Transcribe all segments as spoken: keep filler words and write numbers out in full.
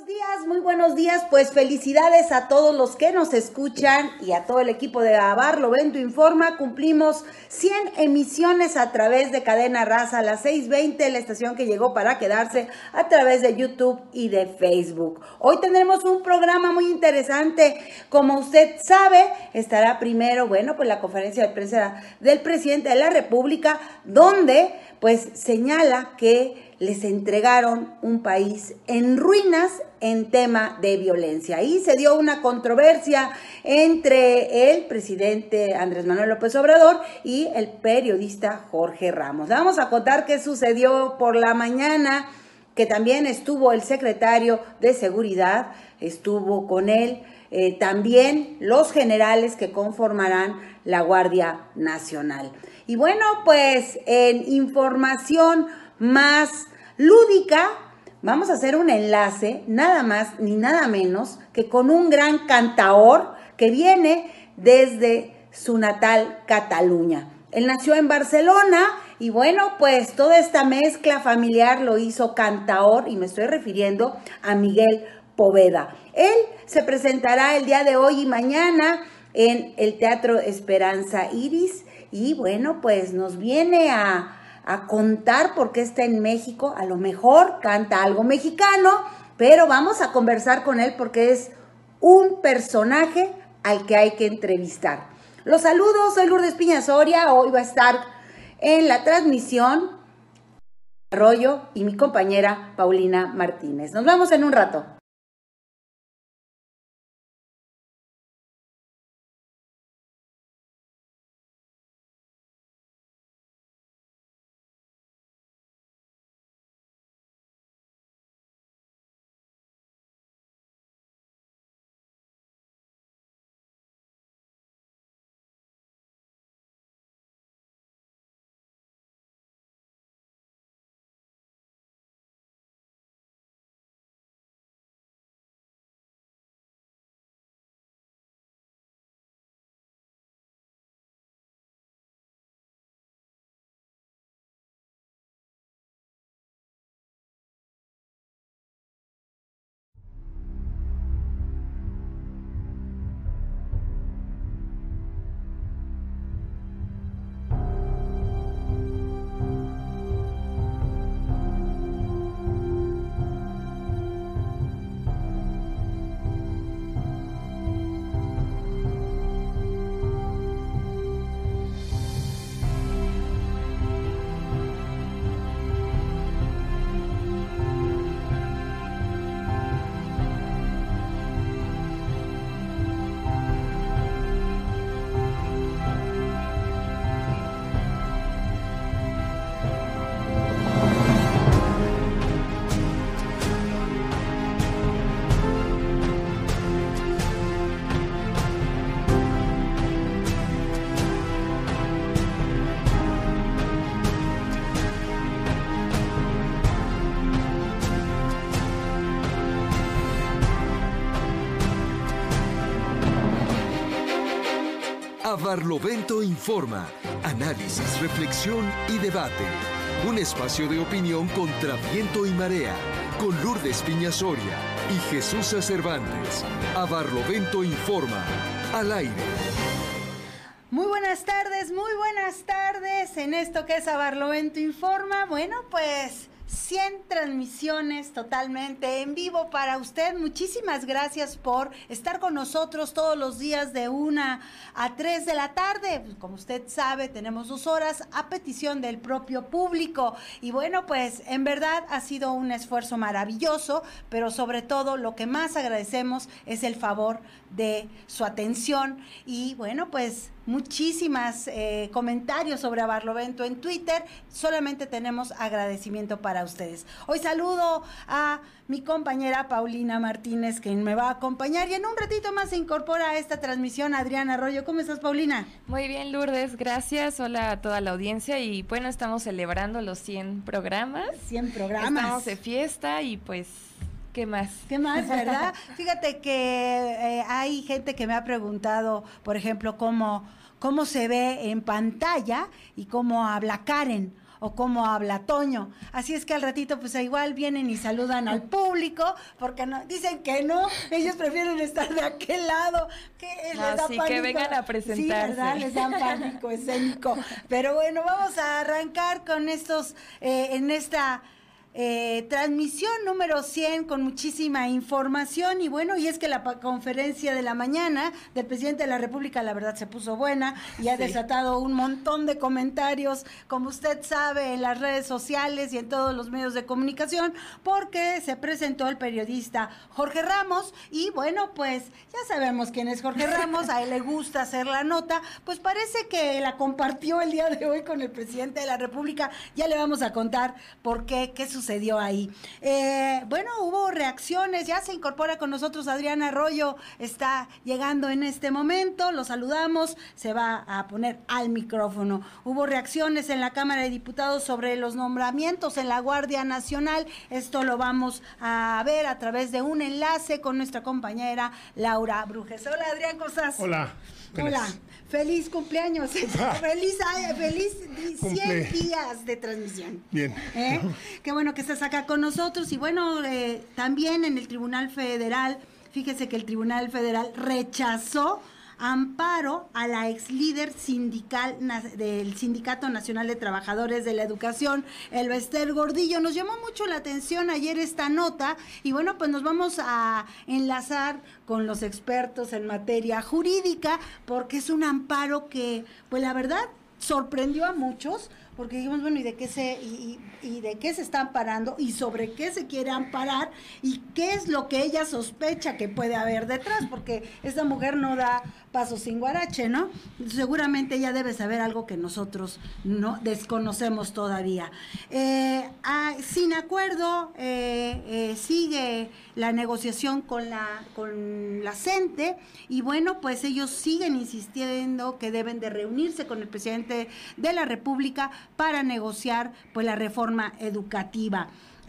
buenos días, muy buenos días, pues felicidades a todos los que nos escuchan y a todo el equipo de Barlovento Informa. Cumplimos cien emisiones a través de Cadena Raza, las seis veinte, la estación que llegó para quedarse a través de YouTube y de Facebook. Hoy tendremos un programa muy interesante, como usted sabe, estará primero, bueno, pues la conferencia de prensa del presidente de la República, donde pues señala que les entregaron un país en ruinas en tema de violencia. Ahí se dio una controversia entre el presidente Andrés Manuel López Obrador y el periodista Jorge Ramos. Le vamos a contar qué sucedió por la mañana, que también estuvo el secretario de Seguridad, estuvo con él, eh, también los generales que conformarán la Guardia Nacional. Y bueno, pues en información más lúdica, vamos a hacer un enlace, nada más ni nada menos que con un gran cantaor que viene desde su natal Cataluña. Él nació en Barcelona y bueno, pues toda esta mezcla familiar lo hizo cantaor, y me estoy refiriendo a Miguel Poveda. Él se presentará el día de hoy y mañana en el Teatro Esperanza Iris y bueno, pues nos viene a a contar por qué está en México. A lo mejor canta algo mexicano, pero vamos a conversar con él porque es un personaje al que hay que entrevistar. Los saludos, soy Lourdes Piña Soria, hoy va a estar en la transmisión Arroyo y mi compañera Paulina Martínez. Nos vemos en un rato. Barlovento Informa, análisis, reflexión y debate. Un espacio de opinión contra viento y marea, con Lourdes Piña Soria y Jesús Cervantes. A Barlovento Informa, al aire. Muy buenas tardes, muy buenas tardes en esto que es A Barlovento Informa. Bueno, pues cien transmisiones totalmente en vivo para usted. Muchísimas gracias por estar con nosotros todos los días de una a tres de la tarde. Como usted sabe, tenemos dos horas a petición del propio público. Y bueno, pues en verdad ha sido un esfuerzo maravilloso, pero sobre todo lo que más agradecemos es el favor de su atención. Y bueno, pues muchísimas eh, comentarios sobre A Barlovento en Twitter. Solamente tenemos agradecimiento para ustedes. Hoy saludo a mi compañera Paulina Martínez, quien me va a acompañar, y en un ratito más se incorpora a esta transmisión Adriana Arroyo. ¿Cómo estás, Paulina? Muy bien, Lourdes, gracias. Hola a toda la audiencia y bueno, estamos celebrando los cien programas. cien programas. Estamos de fiesta y pues ¿qué más? ¿Qué más, verdad? Fíjate que eh, hay gente que me ha preguntado, por ejemplo, cómo, cómo se ve en pantalla y cómo habla Karen. o cómo habla Toño. Así es que al ratito pues igual vienen y saludan al público, porque no, dicen que no, ellos prefieren estar de aquel lado, que les da Así pánico. que vengan a presentarse. Sí, ¿verdad? Les dan pánico escénico. Pero bueno, vamos a arrancar con estos, eh, en esta... Eh, transmisión número cien con muchísima información y bueno, y es que la conferencia de la mañana del presidente de la República la verdad se puso buena y ha sí. desatado un montón de comentarios, como usted sabe, en las redes sociales y en todos los medios de comunicación, porque se presentó el periodista Jorge Ramos y bueno, pues ya sabemos quién es Jorge Ramos, a él le gusta hacer la nota, pues parece que la compartió el día de hoy con el presidente de la República, ya le vamos a contar por qué, qué sucedió sucedió ahí. Eh, bueno, hubo reacciones, ya se incorpora con nosotros Adriana Arroyo, está llegando en este momento, lo saludamos, se va a poner al micrófono. Hubo reacciones en la Cámara de Diputados sobre los nombramientos en la Guardia Nacional, esto lo vamos a ver a través de un enlace con nuestra compañera Laura Brujes. Hola Adrián, ¿cómo estás? Hola. Hola, feliz cumpleaños, ah, feliz, feliz cien días de transmisión. Bien. ¿Eh? Qué bueno que estás acá con nosotros y bueno, eh, también en el Tribunal Federal, fíjese que el Tribunal Federal rechazó amparo a la ex líder sindical del Sindicato Nacional de Trabajadores de la Educación, Elbester Gordillo. Nos llamó mucho la atención ayer esta nota y bueno, pues nos vamos a enlazar con los expertos en materia jurídica porque es un amparo que, pues la verdad, sorprendió a muchos, porque dijimos, bueno, ¿y de qué se y, y, y de qué se está amparando y sobre qué se quiere amparar y qué es lo que ella sospecha que puede haber detrás? Porque esta mujer no da paso sin guarache, ¿no? Seguramente ella debe saber algo que nosotros no desconocemos todavía. Eh, ah, sin acuerdo, eh, eh, sigue la negociación con la con la CENTE y bueno, pues ellos siguen insistiendo que deben de reunirse con el presidente de la República para negociar pues la reforma educativa.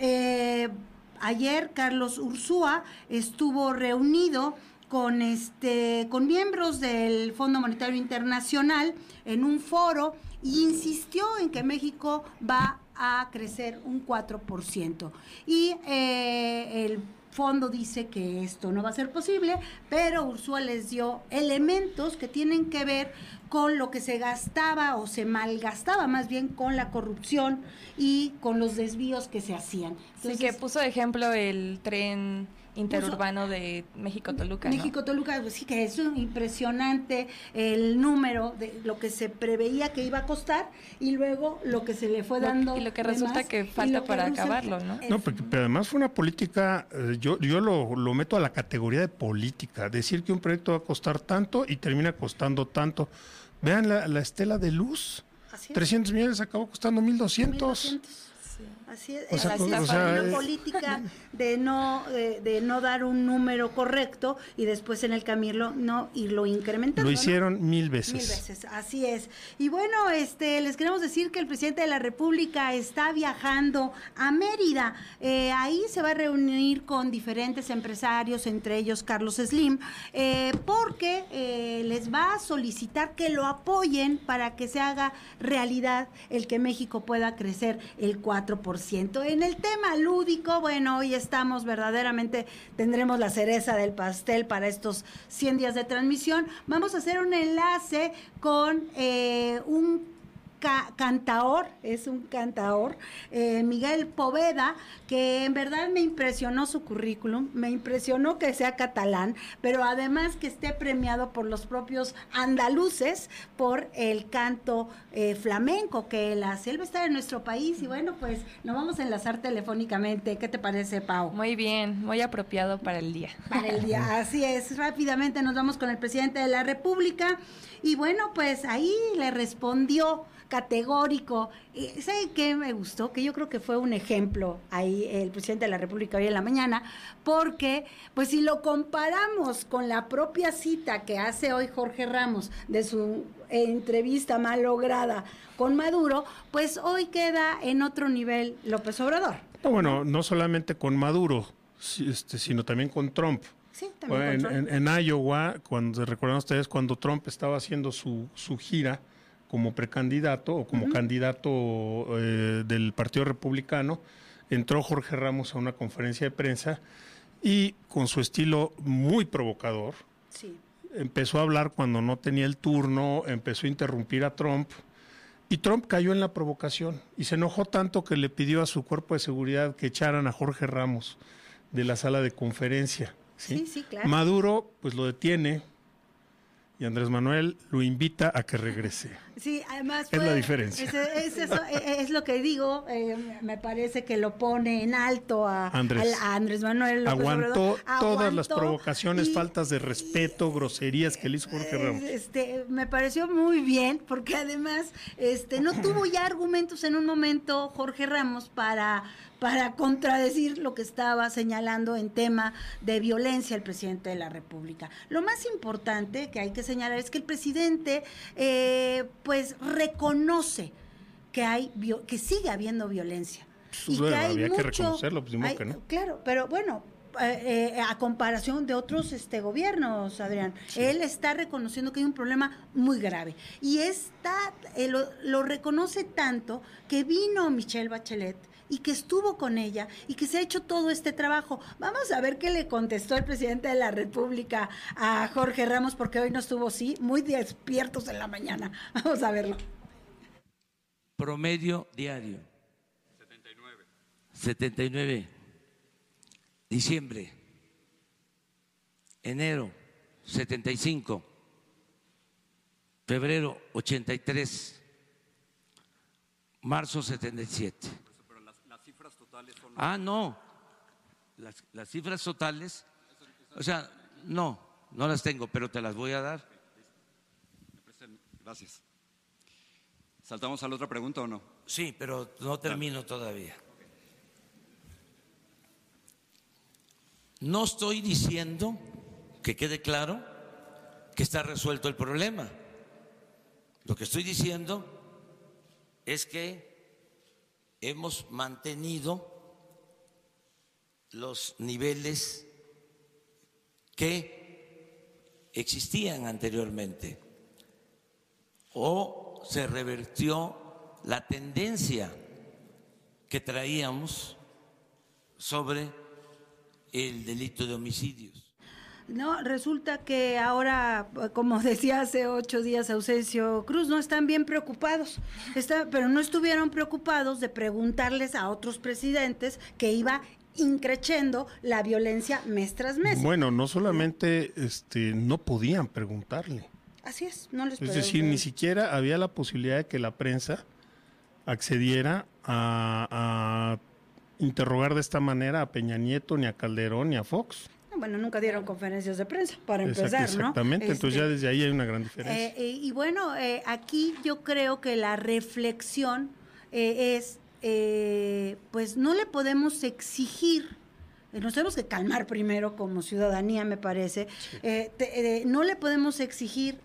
Eh, ayer Carlos Ursúa estuvo reunido con este con miembros del Fondo Monetario Internacional en un foro y insistió en que México va a crecer un cuatro por ciento y eh, el fondo dice que esto no va a ser posible, pero Ursúa les dio elementos que tienen que ver con lo que se gastaba o se malgastaba, más bien con la corrupción y con los desvíos que se hacían. Entonces, sí, que puso de ejemplo el tren interurbano de México-Toluca, ¿no? México-Toluca, pues sí, que es impresionante el número de lo que se preveía que iba a costar y luego lo que se le fue dando. Lo, y lo que resulta más, que falta que para acabarlo, ¿no? No, porque, pero además fue una política, eh, yo yo lo, lo meto a la categoría de política, decir que un proyecto va a costar tanto y termina costando tanto. Vean la, la estela de luz, trescientos millones acabó costando mil doscientos. Sí. Así es, o sea, así o es sea, una eh, política de no de, de no dar un número correcto y después en el camino no irlo incrementando. Lo hicieron, ¿no? mil veces. Mil veces, así es. Y bueno, este les queremos decir que el presidente de la República está viajando a Mérida. Eh, ahí se va a reunir con diferentes empresarios, entre ellos Carlos Slim, eh, porque eh, les va a solicitar que lo apoyen para que se haga realidad el que México pueda crecer el cuatro por ciento. En el tema lúdico, bueno, hoy estamos verdaderamente, tendremos la cereza del pastel para estos cien días de transmisión. Vamos a hacer un enlace con eh, un ca cantaor, es un cantaor, eh, Miguel Poveda, que en verdad me impresionó su currículum, me impresionó que sea catalán, pero además que esté premiado por los propios andaluces por el canto eh, flamenco que él hace. Él va a estar en nuestro país y bueno, pues nos vamos a enlazar telefónicamente. ¿Qué te parece, Pau? Muy bien, muy apropiado para el día. Para el día, así es. Rápidamente nos vamos con el presidente de la República y bueno, pues ahí le respondió categórico. ¿Sabe qué me gustó? Que yo creo que fue un ejemplo ahí el presidente de la República hoy en la mañana, porque pues si lo comparamos con la propia cita que hace hoy Jorge Ramos de su entrevista mal lograda con Maduro, pues hoy queda en otro nivel López Obrador. No, bueno, no solamente con Maduro, este, sino también con Trump. Sí, también en, con Trump. En, en Iowa, cuando recuerdan ustedes cuando Trump estaba haciendo su, su gira como precandidato o como uh-huh. candidato eh, del Partido Republicano. Entró Jorge Ramos a una conferencia de prensa y con su estilo muy provocador, sí. empezó a hablar cuando no tenía el turno, empezó a interrumpir a Trump, y Trump cayó en la provocación y se enojó tanto que le pidió a su cuerpo de seguridad que echaran a Jorge Ramos de la sala de conferencia. Sí, sí, sí, claro. Maduro pues lo detiene y Andrés Manuel lo invita a que regrese. Sí, además fue, es la Es, diferencia. es, eso, es lo que digo, eh, me parece que lo pone en alto a Andrés, a, a Andrés Manuel. Aguantó todas Aguantó las provocaciones, y, faltas de respeto, groserías que le hizo Jorge Ramos. Este, me pareció muy bien, porque además este, no tuvo ya argumentos en un momento Jorge Ramos para... para contradecir lo que estaba señalando en tema de violencia el presidente de la República. Lo más importante que hay que señalar es que el presidente eh, pues reconoce que hay que sigue habiendo violencia. Y bueno, que hay había mucho, que reconocerlo, pues, hay, que no. Claro, pero bueno, eh, eh, a comparación de otros este gobiernos, Adrián, sí. él está reconociendo que hay un problema muy grave. Y está, eh, lo, lo reconoce tanto que vino Michelle Bachelet y que estuvo con ella y que se ha hecho todo este trabajo. Vamos a ver qué le contestó el presidente de la República a Jorge Ramos, porque hoy no estuvo, sí, muy despiertos en la mañana. Vamos a verlo. Promedio diario. setenta y nueve. setenta y nueve. Diciembre. Enero, setenta y cinco. Febrero, ochenta y tres. Marzo, setenta y siete. Cifras totales son... Ah, no, las, las cifras totales, o sea, no, no las tengo, pero te las voy a dar. Gracias. ¿Saltamos a la otra pregunta o no? Sí, pero no termino todavía. No estoy diciendo, que quede claro, que está resuelto el problema. Lo que estoy diciendo es que hemos mantenido los niveles que existían anteriormente, o se revirtió la tendencia que traíamos sobre el delito de homicidios. No, resulta que ahora, como decía hace ocho días Ausencio Cruz, no están bien preocupados, está, pero no estuvieron preocupados de preguntarles a otros presidentes que iba increciendo la violencia mes tras mes. Bueno, no solamente este, no podían preguntarle. Así es, no les Es decir, preguntar. Ni siquiera había la posibilidad de que la prensa accediera a, a interrogar de esta manera a Peña Nieto, ni a Calderón, ni a Fox. Bueno, nunca dieron conferencias de prensa, para empezar, Exacto, ¿no? Exactamente, entonces este, ya desde ahí hay una gran diferencia. Eh, y bueno, eh, aquí yo creo que la reflexión eh, es, eh, pues no le podemos exigir, eh, nos tenemos que calmar primero como ciudadanía, me parece, sí. eh, te, eh, no le podemos exigir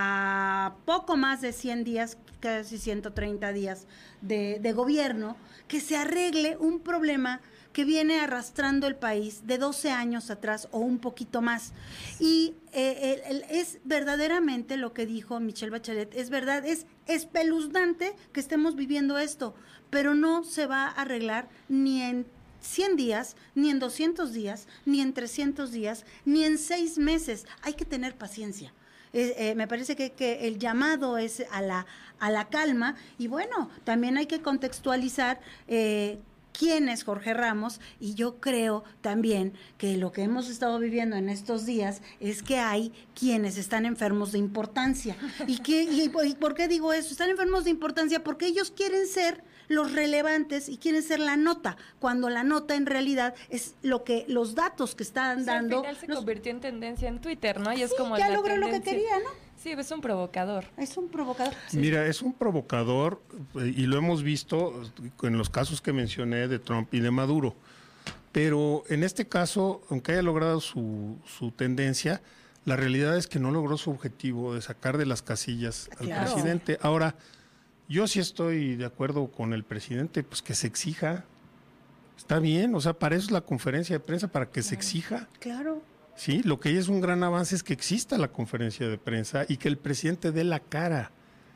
a poco más de cien días, casi ciento treinta días de, de gobierno, que se arregle un problema que viene arrastrando el país de doce años atrás o un poquito más. Y eh, el, el, es verdaderamente lo que dijo Michelle Bachelet, es verdad, es espeluznante que estemos viviendo esto, pero no se va a arreglar ni en cien días, ni en doscientos días, ni en trescientos días, ni en seis meses. Hay que tener paciencia. Eh, eh, me parece que, que el llamado es a la, a la calma, y bueno, también hay que contextualizar eh, quién es Jorge Ramos, y yo creo también que lo que hemos estado viviendo en estos días es que hay quienes están enfermos de importancia. ¿Y, qué, y, y por qué digo eso? Están enfermos de importancia porque ellos quieren ser los relevantes y quieren ser la nota, cuando la nota en realidad es lo que los datos que están sí, dando. Al final se los... convirtió en tendencia en Twitter, ¿no? Y sí, es como ya la logró tendencia. Lo que quería, ¿no? Sí, es un provocador. Es un provocador. Sí. Mira, es un provocador y lo hemos visto en los casos que mencioné de Trump y de Maduro. Pero en este caso, aunque haya logrado su, su tendencia, la realidad es que no logró su objetivo de sacar de las casillas al claro. presidente. Ahora, yo sí estoy de acuerdo con el presidente, pues que se exija. Está bien, o sea, para eso es la conferencia de prensa, para que claro. se exija. Claro. Sí, lo que es un gran avance es que exista la conferencia de prensa y que el presidente dé la cara.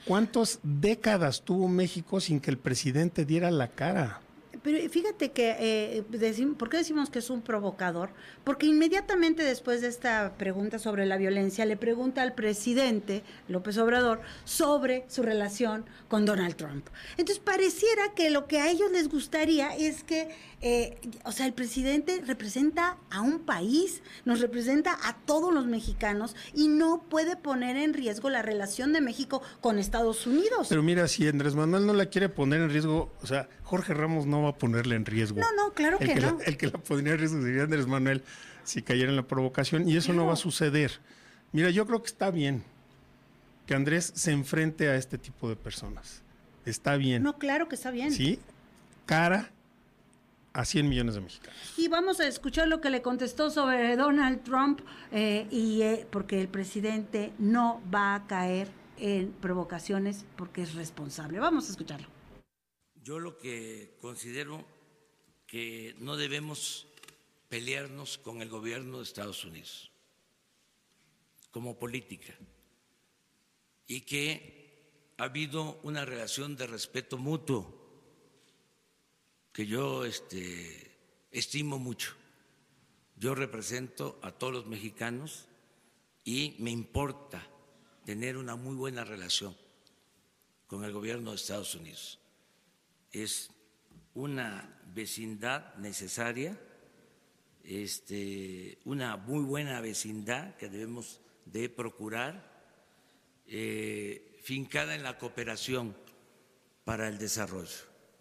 ¿Cuántas décadas tuvo México sin que el presidente diera la cara? Pero fíjate que, eh, decimos, ¿por qué decimos que es un provocador? Porque inmediatamente después de esta pregunta sobre la violencia, le pregunta al presidente López Obrador sobre su relación con Donald Trump. Entonces pareciera que lo que a ellos les gustaría es que, eh, o sea, el presidente representa a un país, nos representa a todos los mexicanos y no puede poner en riesgo la relación de México con Estados Unidos. Pero mira, si Andrés Manuel no la quiere poner en riesgo, o sea, Jorge Ramos no va a ponerle en riesgo. No, no, claro el que, que no. La, el que la pondría en riesgo sería Andrés Manuel si cayera en la provocación, y eso no. no va a suceder. Mira, yo creo que está bien que Andrés se enfrente a este tipo de personas. Está bien. No, claro que está bien. Sí, cara a cien millones de mexicanos. Y vamos a escuchar lo que le contestó sobre Donald Trump, eh, y eh, porque el presidente no va a caer en provocaciones porque es responsable. Vamos a escucharlo. Yo lo que considero que no debemos pelearnos con el gobierno de Estados Unidos como política, y que ha habido una relación de respeto mutuo que yo este, estimo mucho. Yo represento a todos los mexicanos y me importa tener una muy buena relación con el gobierno de Estados Unidos. Es una vecindad necesaria, este, una muy buena vecindad que debemos de procurar, eh, fincada en la cooperación para el desarrollo.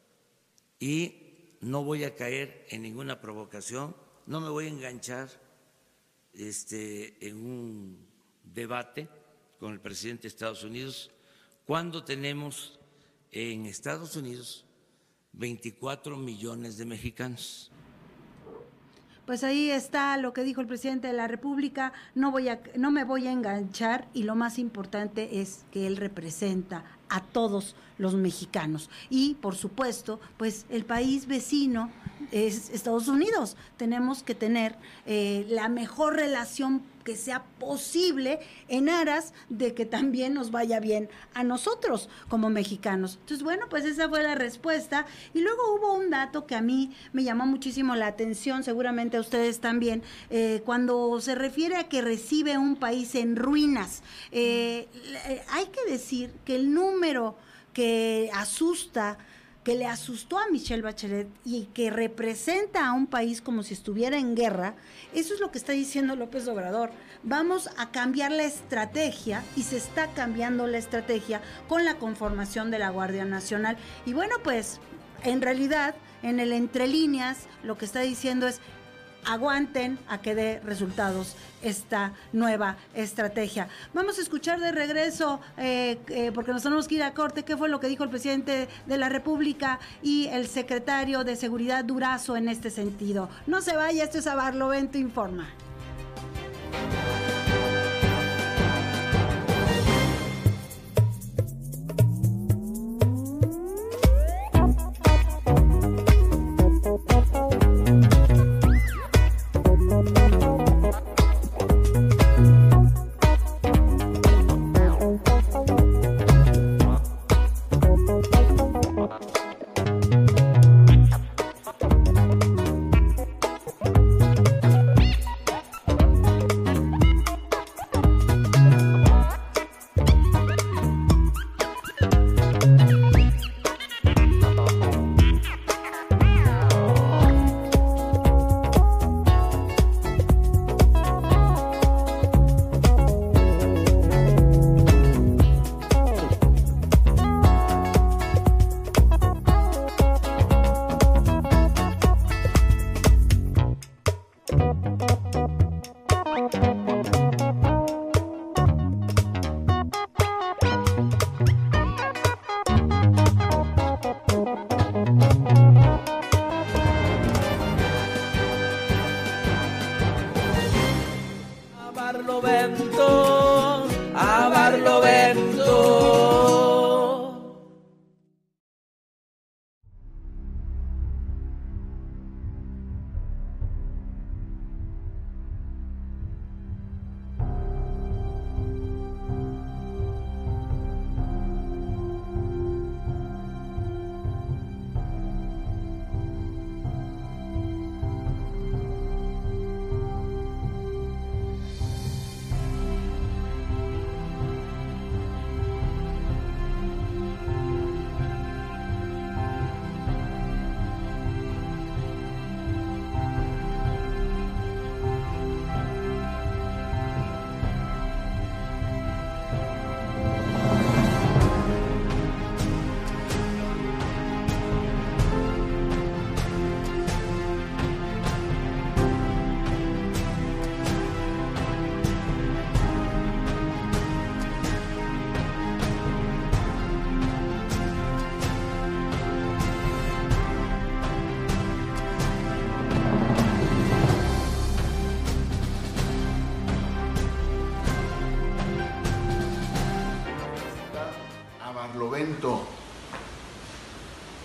Y no voy a caer en ninguna provocación, no me voy a enganchar este, en un debate con el presidente de Estados Unidos cuando tenemos en Estados Unidos veinticuatro millones de mexicanos. Pues ahí está lo que dijo el presidente de la República, no voy a, no me voy a enganchar, y lo más importante es que él representa a todos los mexicanos. Y por supuesto, pues el país vecino es Estados Unidos. Tenemos que tener eh, la mejor relación que sea posible en aras de que también nos vaya bien a nosotros como mexicanos. Entonces, bueno, pues esa fue la respuesta. Y luego hubo un dato que a mí me llamó muchísimo la atención, seguramente a ustedes también, eh, cuando se refiere a que recibe un país en ruinas. Eh, hay que decir que el número que asusta, que le asustó a Michelle Bachelet y que representa a un país como si estuviera en guerra, eso es lo que está diciendo López Obrador. Vamos a cambiar la estrategia, y se está cambiando la estrategia con la conformación de la Guardia Nacional. Y bueno, pues en realidad, en el entre líneas, lo que está diciendo es: aguanten a que dé resultados esta nueva estrategia. Vamos a escuchar de regreso, eh, eh, porque nos tenemos que ir a corte, qué fue lo que dijo el presidente de la República y el secretario de Seguridad Durazo en este sentido. No se vaya, esto es A Barlovento Informa.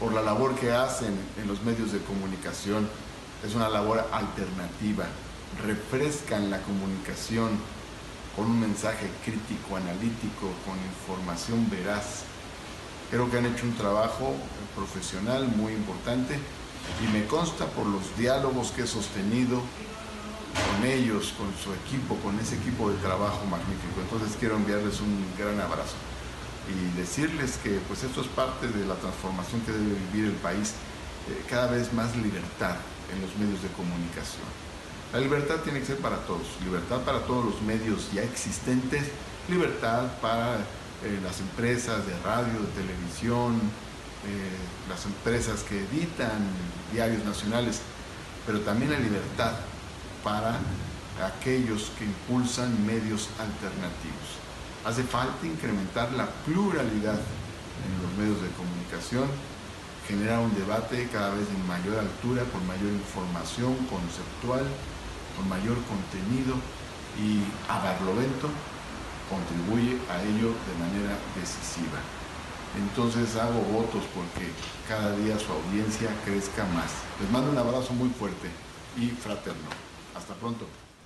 por la labor que hacen en los medios de comunicación. Es una labor alternativa, refrescan la comunicación con un mensaje crítico, analítico, con información veraz. Creo que han hecho un trabajo profesional muy importante y me consta por los diálogos que he sostenido con ellos, con su equipo, con ese equipo de trabajo magnífico. Entonces quiero enviarles un gran abrazo y decirles que pues esto es parte de la transformación que debe vivir el país, eh, cada vez más libertad en los medios de comunicación. La libertad tiene que ser para todos, libertad para todos los medios ya existentes, libertad para eh, las empresas de radio, de televisión, eh, las empresas que editan diarios nacionales, pero también la libertad para aquellos que impulsan medios alternativos. Hace falta incrementar la pluralidad en los medios de comunicación, generar un debate cada vez en mayor altura, con mayor información conceptual, con mayor contenido, y a Barlovento contribuye a ello de manera decisiva. Entonces hago votos porque cada día su audiencia crezca más. Les mando un abrazo muy fuerte y fraterno. Hasta pronto.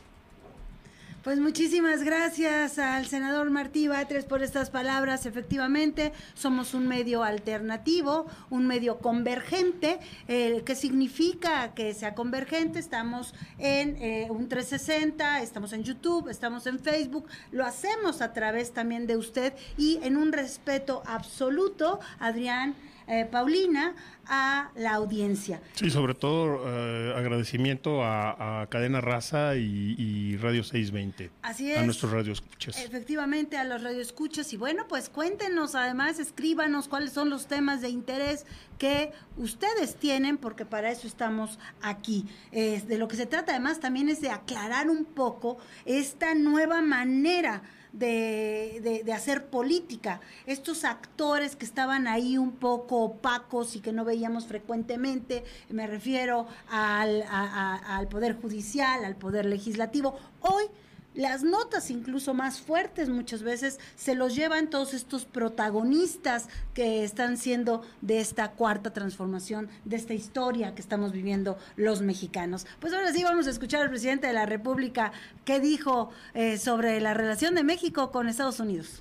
Pues muchísimas gracias al senador Martí Batres por estas palabras. Efectivamente, somos un medio alternativo, un medio convergente. Eh, ¿Qué significa que sea convergente? Estamos en eh, un trescientos sesenta, estamos en YouTube, estamos en Facebook, lo hacemos a través también de usted y en un respeto absoluto, Adrián, eh, Paulina, a la audiencia. Sí, sobre todo eh, agradecimiento a, a Cadena Raza y, y Radio seiscientos veinte. Así es. A nuestros radioescuchas. Efectivamente, a los radioescuchas. Y bueno, pues cuéntenos, además, escríbanos cuáles son los temas de interés que ustedes tienen, porque para eso estamos aquí. Eh, de lo que se trata, además, también es de aclarar un poco esta nueva manera De, de, de hacer política. Estos actores que estaban ahí un poco opacos y que no veíamos frecuentemente, me refiero al, a, a, al Poder Judicial, al Poder Legislativo. Hoy las notas incluso más fuertes muchas veces se los llevan todos estos protagonistas que están siendo de esta cuarta transformación, de esta historia que estamos viviendo los mexicanos. Pues ahora sí vamos a escuchar al presidente de la República qué dijo eh, sobre la relación de México con Estados Unidos.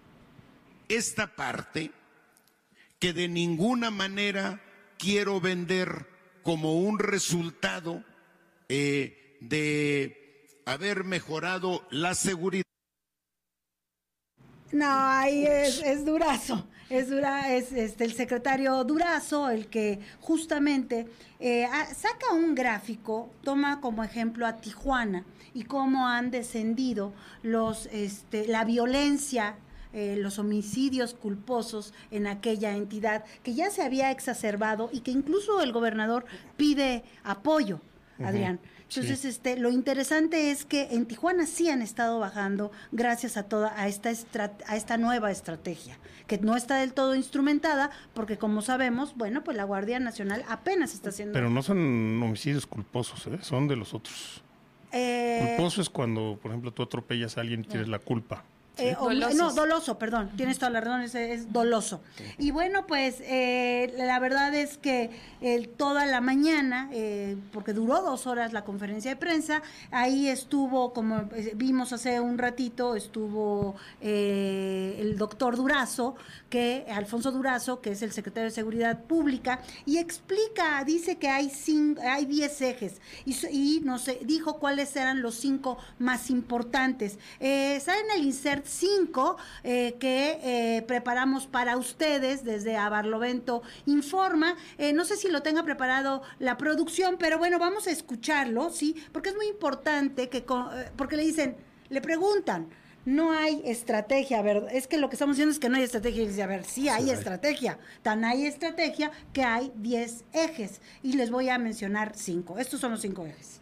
Esta parte que de ninguna manera quiero vender como un resultado eh, de haber mejorado la seguridad. No, ahí es, es Durazo, es, dura, es este, el secretario Durazo el que justamente eh, saca un gráfico, toma como ejemplo a Tijuana y cómo han descendido los, este, la violencia, Eh, los homicidios culposos en aquella entidad que ya se había exacerbado y que incluso el gobernador pide apoyo, Adrián. Uh-huh. Entonces, sí. este, lo interesante es que en Tijuana sí han estado bajando gracias a toda a esta estrat- a esta nueva estrategia, que no está del todo instrumentada, porque como sabemos, bueno, pues la Guardia Nacional apenas está haciendo. Pero no son homicidios culposos, ¿eh? Son de los otros. Eh... Culposo es cuando, por ejemplo, tú atropellas a alguien y tienes la culpa. Eh, o, no, doloso, perdón, tienes toda la razón, es, es doloso. Y bueno, pues eh, la verdad es que eh, toda la mañana, eh, porque duró dos horas la conferencia de prensa, ahí estuvo, como vimos hace un ratito, estuvo eh, el doctor Durazo, que Alfonso Durazo, que es el secretario de Seguridad Pública, y explica, dice que hay cinco, hay diez ejes, y, y no sé, dijo cuáles eran los cinco más importantes. Eh, ¿Saben el insert cinco eh, que eh, preparamos para ustedes desde A Barlovento Informa? Eh, no sé si lo tenga preparado la producción, pero bueno, vamos a escucharlo, ¿sí? Porque es muy importante que, porque le dicen, le preguntan, no hay estrategia, a ver, es que lo que estamos diciendo es que no hay estrategia, y dice, a ver, sí hay sí, estrategia, tan hay estrategia que hay diez ejes, y les voy a mencionar cinco, estos son los cinco ejes.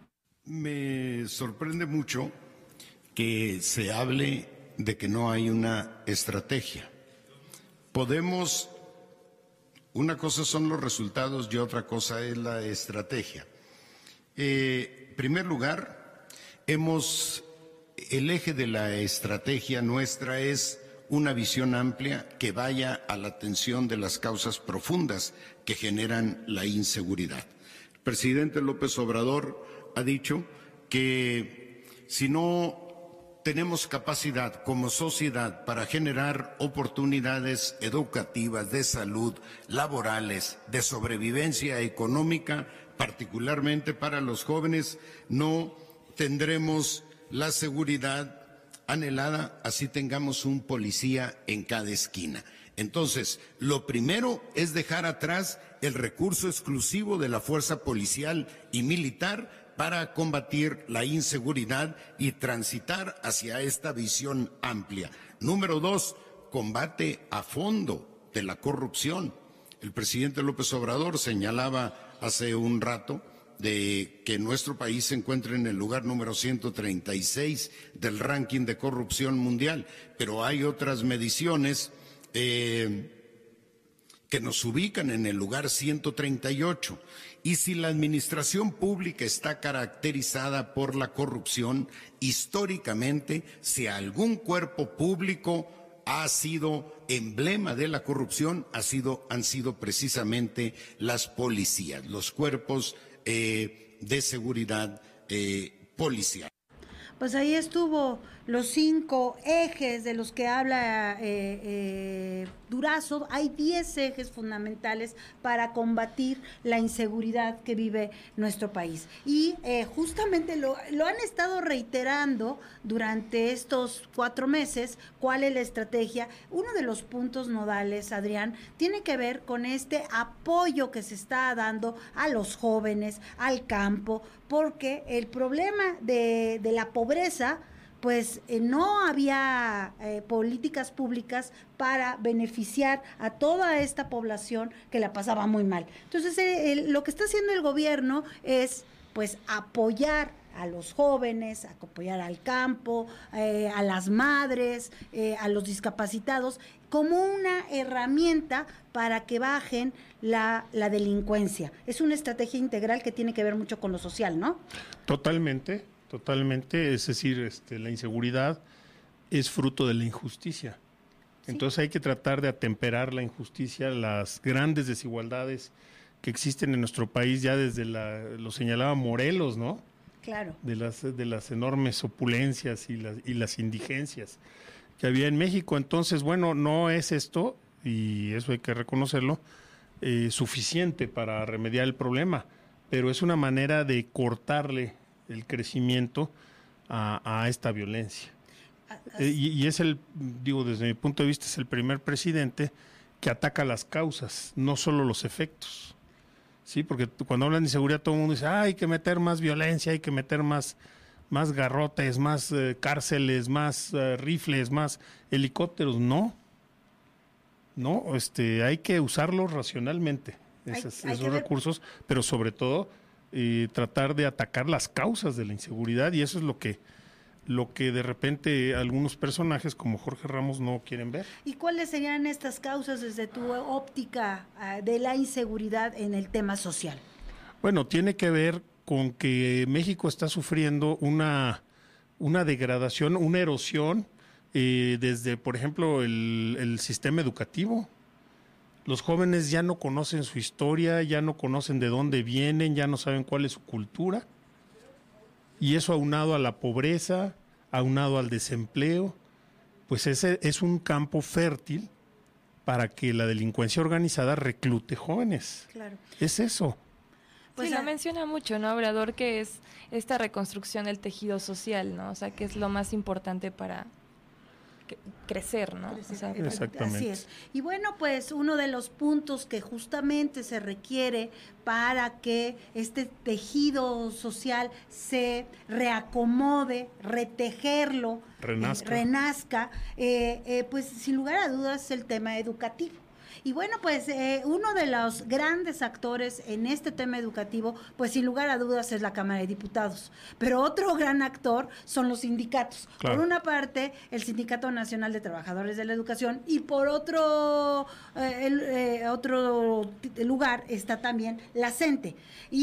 Me sorprende mucho que se hable de que no hay una estrategia. Podemos, una cosa son los resultados y otra cosa es la estrategia. Eh, en primer lugar, hemos, el eje de la estrategia nuestra es una visión amplia que vaya a la atención de las causas profundas que generan la inseguridad. El presidente López Obrador ha dicho que si no tenemos capacidad como sociedad para generar oportunidades educativas, de salud, laborales, de sobrevivencia económica, particularmente para los jóvenes, no tendremos la seguridad anhelada, así tengamos un policía en cada esquina. Entonces, lo primero es dejar atrás el recurso exclusivo de la fuerza policial y militar para combatir la inseguridad y transitar hacia esta visión amplia. Número dos, combate a fondo de la corrupción. El presidente López Obrador señalaba hace un rato de que nuestro país se encuentra en el lugar número ciento treinta y seis del ranking de corrupción mundial, pero hay otras mediciones eh, que nos ubican en el lugar ciento treinta y ocho. Y si la administración pública está caracterizada por la corrupción, históricamente, si algún cuerpo público ha sido emblema de la corrupción, ha sido, han sido precisamente las policías, los cuerpos eh, de seguridad eh, policial. Pues ahí estuvo los cinco ejes de los que habla eh, eh, Durazo. Hay diez ejes fundamentales para combatir la inseguridad que vive nuestro país. Y eh, justamente lo, lo han estado reiterando durante estos cuatro meses. ¿Cuál es la estrategia? Uno de los puntos nodales, Adrián, tiene que ver con este apoyo que se está dando a los jóvenes, al campo, porque el problema de, de la pobreza, pues eh, no había eh, políticas públicas para beneficiar a toda esta población que la pasaba muy mal. Entonces, eh, el, lo que está haciendo el gobierno es, pues, apoyar a los jóvenes, a apoyar al campo, eh, a las madres, eh, a los discapacitados, como una herramienta para que bajen la, la delincuencia. Es una estrategia integral que tiene que ver mucho con lo social, ¿no? Totalmente, totalmente. Es decir, este, la inseguridad es fruto de la injusticia. Sí. Entonces hay que tratar de atemperar la injusticia, las grandes desigualdades que existen en nuestro país ya desde la, lo señalaba Morelos, ¿no? Claro. De las, de las enormes opulencias y las, y las indigencias que había en México. Entonces, bueno, no es esto, y eso hay que reconocerlo, eh, suficiente para remediar el problema, pero es una manera de cortarle el crecimiento a, a esta violencia. Eh, y, y es el, digo, desde mi punto de vista, es el primer presidente que ataca las causas, no solo los efectos. Sí, porque cuando hablan de inseguridad todo el mundo dice, ah, hay que meter más violencia, hay que meter más, más garrotes, más eh, cárceles, más eh, rifles, más helicópteros. No, no, este, hay que usarlos racionalmente, esos, hay, hay esos recursos, ver... pero sobre todo eh, tratar de atacar las causas de la inseguridad, y eso es lo que lo que de repente algunos personajes como Jorge Ramos no quieren ver. ¿Y cuáles serían estas causas desde tu óptica uh, de la inseguridad en el tema social? Bueno, tiene que ver con que México está sufriendo una, una degradación, una erosión eh, desde, por ejemplo, el, el sistema educativo. Los jóvenes ya no conocen su historia, ya no conocen de dónde vienen, ya no saben cuál es su cultura. Y eso aunado a la pobreza, aunado al desempleo, pues ese es un campo fértil para que la delincuencia organizada reclute jóvenes. Claro. Es eso. Pues sí, lo menciona mucho, ¿no, Obrador? Que es esta reconstrucción del tejido social, ¿no? O sea, que es lo más importante para crecer, ¿no? O sea, exactamente. Así es. Y bueno, pues uno de los puntos que justamente se requiere para que este tejido social se reacomode, retejerlo, renazca, eh, renazca eh, eh, pues sin lugar a dudas es el tema educativo. Y bueno, pues eh, uno de los grandes actores en este tema educativo, pues sin lugar a dudas es la Cámara de Diputados. Pero otro gran actor son los sindicatos. Claro. Por una parte, el Sindicato Nacional de Trabajadores de la Educación, y por otro, eh, el, eh, otro lugar está también la CENTE. Y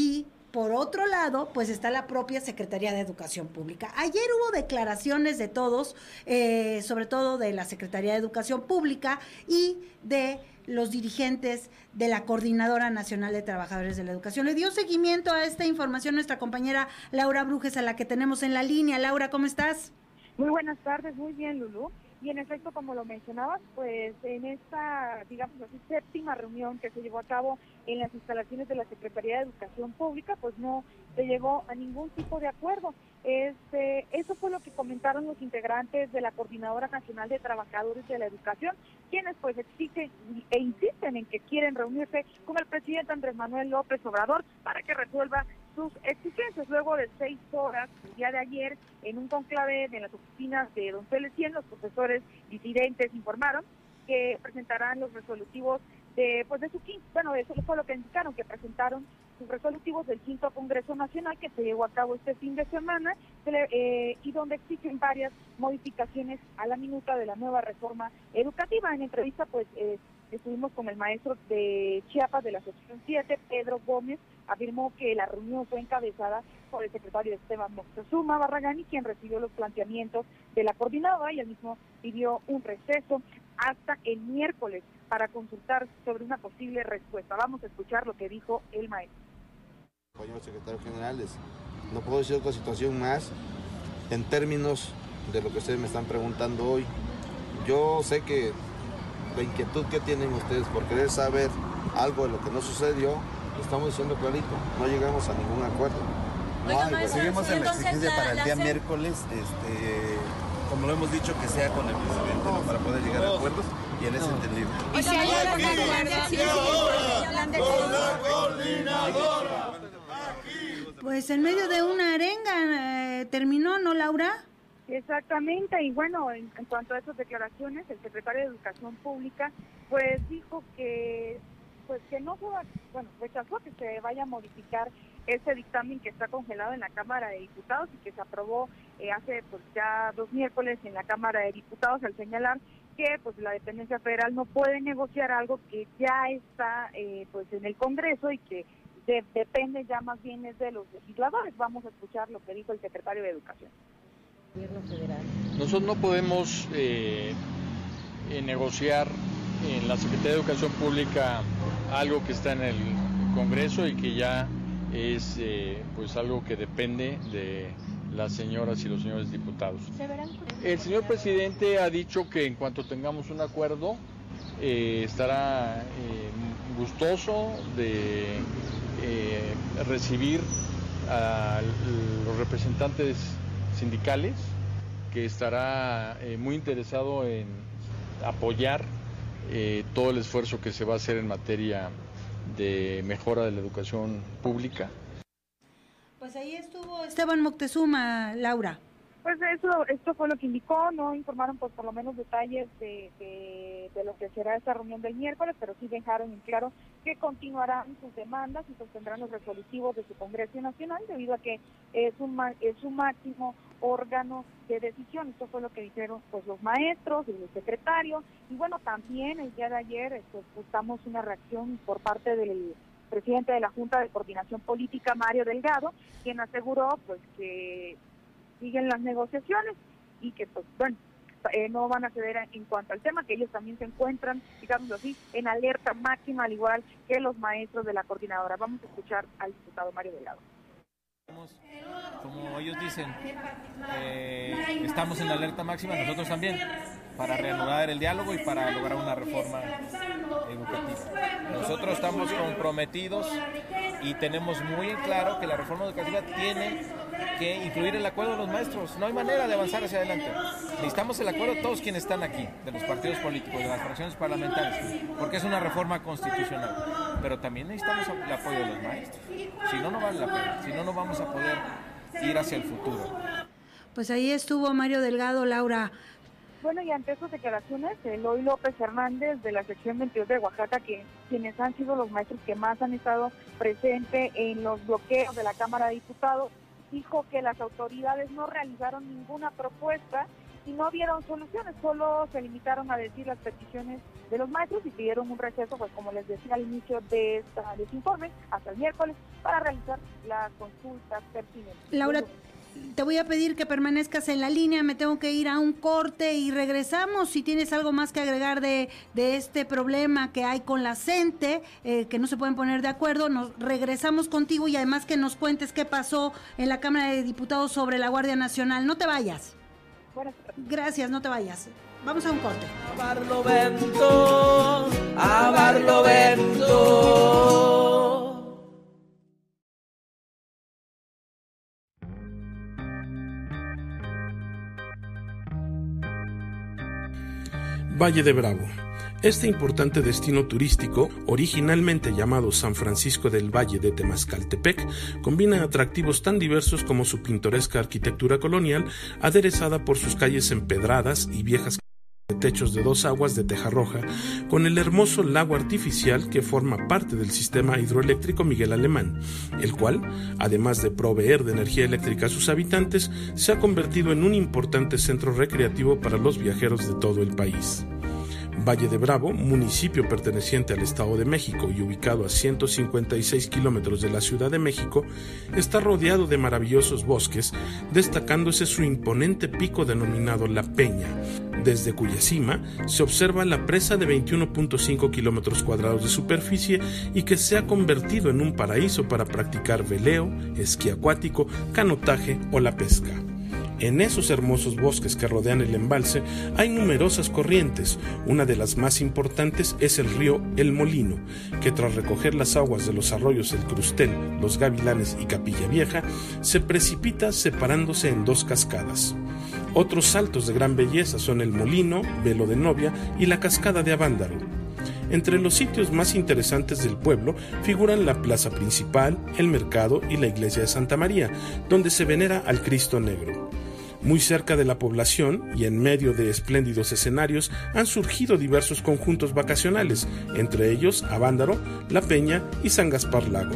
por otro lado, pues está la propia Secretaría de Educación Pública. Ayer hubo declaraciones de todos, eh, sobre todo de la Secretaría de Educación Pública y de los dirigentes de la Coordinadora Nacional de Trabajadores de la Educación. Le dio seguimiento a esta información nuestra compañera Laura Brujes, a la que tenemos en la línea. Laura, ¿cómo estás? Muy buenas tardes, muy bien, Lulú. Y en efecto, como lo mencionabas, pues en esta, digamos así, séptima reunión que se llevó a cabo en las instalaciones de la Secretaría de Educación Pública, pues no se llegó a ningún tipo de acuerdo. Este, eso fue lo que comentaron los integrantes de la Coordinadora Nacional de Trabajadores de la Educación, quienes pues exigen e insisten en que quieren reunirse con el presidente Andrés Manuel López Obrador para que resuelva sus exigencias. Luego de seis horas, el día de ayer, en un conclave en las oficinas de Donceles cien, los profesores disidentes informaron que presentarán los resolutivos de, pues de su quinto, bueno, eso fue lo que indicaron, que presentaron sus resolutivos del quinto Congreso Nacional que se llevó a cabo este fin de semana eh, y donde exigen varias modificaciones a la minuta de la nueva reforma educativa. En entrevista, pues, eh, estuvimos con el maestro de Chiapas de la sección siete, Pedro Gómez. Afirmó que la reunión fue encabezada por el secretario Esteban Moctezuma Barragán, quien recibió los planteamientos de la coordinadora, y el mismo pidió un receso hasta el miércoles para consultar sobre una posible respuesta. Vamos a escuchar lo que dijo el maestro. Compañeros secretarios generales, no puedo decir otra situación más en términos de lo que ustedes me están preguntando hoy. Yo sé que la inquietud que tienen ustedes por querer saber algo de lo que no sucedió, estamos diciendo clarito, no llegamos a ningún acuerdo. No Oiga, hay, maestro, seguimos en la exigencia para el día la miércoles, este, como lo hemos dicho, que sea con el presidente, ¿no? Para poder llegar a acuerdos, y él es entendible. ¿Y si hay algo que plan de Pues en medio de una arenga eh, terminó, ¿no, Laura? Exactamente, y bueno, en, en cuanto a esas declaraciones, el secretario de Educación Pública pues dijo que pues que no fue, bueno, rechazó que se vaya a modificar ese dictamen que está congelado en la Cámara de Diputados y que se aprobó eh, hace pues ya dos miércoles en la Cámara de Diputados, al señalar que pues la dependencia federal no puede negociar algo que ya está eh, pues en el Congreso y que de, depende ya más bien es de los legisladores. Vamos a escuchar lo que dijo el secretario de Educación. Nosotros no podemos eh, eh, negociar en la Secretaría de Educación Pública algo que está en el Congreso y que ya es eh, pues algo que depende de las señoras y los señores diputados. El señor presidente ha dicho que en cuanto tengamos un acuerdo eh, estará eh, gustoso de eh, recibir a los representantes sindicales, que estará eh, muy interesado en apoyar eh, todo el esfuerzo que se va a hacer en materia de mejora de la educación pública. Pues ahí estuvo Esteban Moctezuma, Laura. Pues eso, esto fue lo que indicó, no informaron pues por lo menos detalles de, de, de lo que será esta reunión del miércoles, pero sí dejaron en claro que continuarán sus demandas y sostendrán los resolutivos de su Congreso Nacional, debido a que es un es un máximo órgano de decisión. Esto fue lo que dijeron pues los maestros y los secretarios, y bueno, también el día de ayer pues, escuchamos una reacción por parte del presidente de la Junta de Coordinación Política, Mario Delgado, quien aseguró pues que siguen las negociaciones y que pues bueno, eh, no van a ceder en cuanto al tema, que ellos también se encuentran, digamos así, en alerta máxima, al igual que los maestros de la coordinadora. Vamos a escuchar al diputado Mario Delgado. Como ellos dicen, eh, estamos en la alerta máxima, nosotros también, para reanudar el diálogo y para lograr una reforma educativa. Nosotros estamos comprometidos y tenemos muy en claro que la reforma educativa tiene que incluir el acuerdo de los maestros. No hay manera de avanzar hacia adelante. Necesitamos el acuerdo de todos quienes están aquí, de los partidos políticos, de las fracciones parlamentarias, porque es una reforma constitucional. Pero también necesitamos el apoyo de los maestros. Si no, no vale la pena. Si no, no vamos a poder ir hacia el futuro. Pues ahí estuvo Mario Delgado, Laura. Bueno, y ante estas declaraciones, Eloy López Hernández de la sección veintidós de Oaxaca, que quienes han sido los maestros que más han estado presentes en los bloqueos de la Cámara de Diputados, dijo que las autoridades no realizaron ninguna propuesta y no dieron soluciones, solo se limitaron a decir las peticiones de los maestros y pidieron un receso, pues como les decía al inicio de, esta, de este informe, hasta el miércoles para realizar las consultas pertinentes. Laura, te voy a pedir que permanezcas en la línea, me tengo que ir a un corte y regresamos. Si tienes algo más que agregar de, de este problema que hay con la CENTE, eh, que no se pueden poner de acuerdo, nos regresamos contigo y además que nos cuentes qué pasó en la Cámara de Diputados sobre la Guardia Nacional. No te vayas. Gracias, no te vayas. Vamos a un corte. A Barlovento, a Barlovento. Valle de Bravo. Este importante destino turístico, originalmente llamado San Francisco del Valle de Temazcaltepec, combina atractivos tan diversos como su pintoresca arquitectura colonial, aderezada por sus calles empedradas y viejas de techos de dos aguas de teja roja, con el hermoso lago artificial que forma parte del sistema hidroeléctrico Miguel Alemán, el cual, además de proveer de energía eléctrica a sus habitantes, se ha convertido en un importante centro recreativo para los viajeros de todo el país. Valle de Bravo, municipio perteneciente al Estado de México y ubicado a ciento cincuenta y seis kilómetros de la Ciudad de México, está rodeado de maravillosos bosques, destacándose su imponente pico denominado La Peña, desde cuya cima se observa la presa de veintiuno punto cinco kilómetros cuadrados de superficie y que se ha convertido en un paraíso para practicar veleo, esquí acuático, canotaje o la pesca. En esos hermosos bosques que rodean el embalse hay numerosas corrientes. Una de las más importantes es el río El Molino, que tras recoger las aguas de los arroyos El Crustel, Los Gavilanes y Capilla Vieja, se precipita separándose en dos cascadas. Otros saltos de gran belleza son El Molino, Velo de Novia y la Cascada de Avándaro. Entre los sitios más interesantes del pueblo figuran la plaza principal, el mercado y la iglesia de Santa María, donde se venera al Cristo Negro. Muy cerca de la población y en medio de espléndidos escenarios han surgido diversos conjuntos vacacionales, entre ellos Avándaro, La Peña y San Gaspar Lago.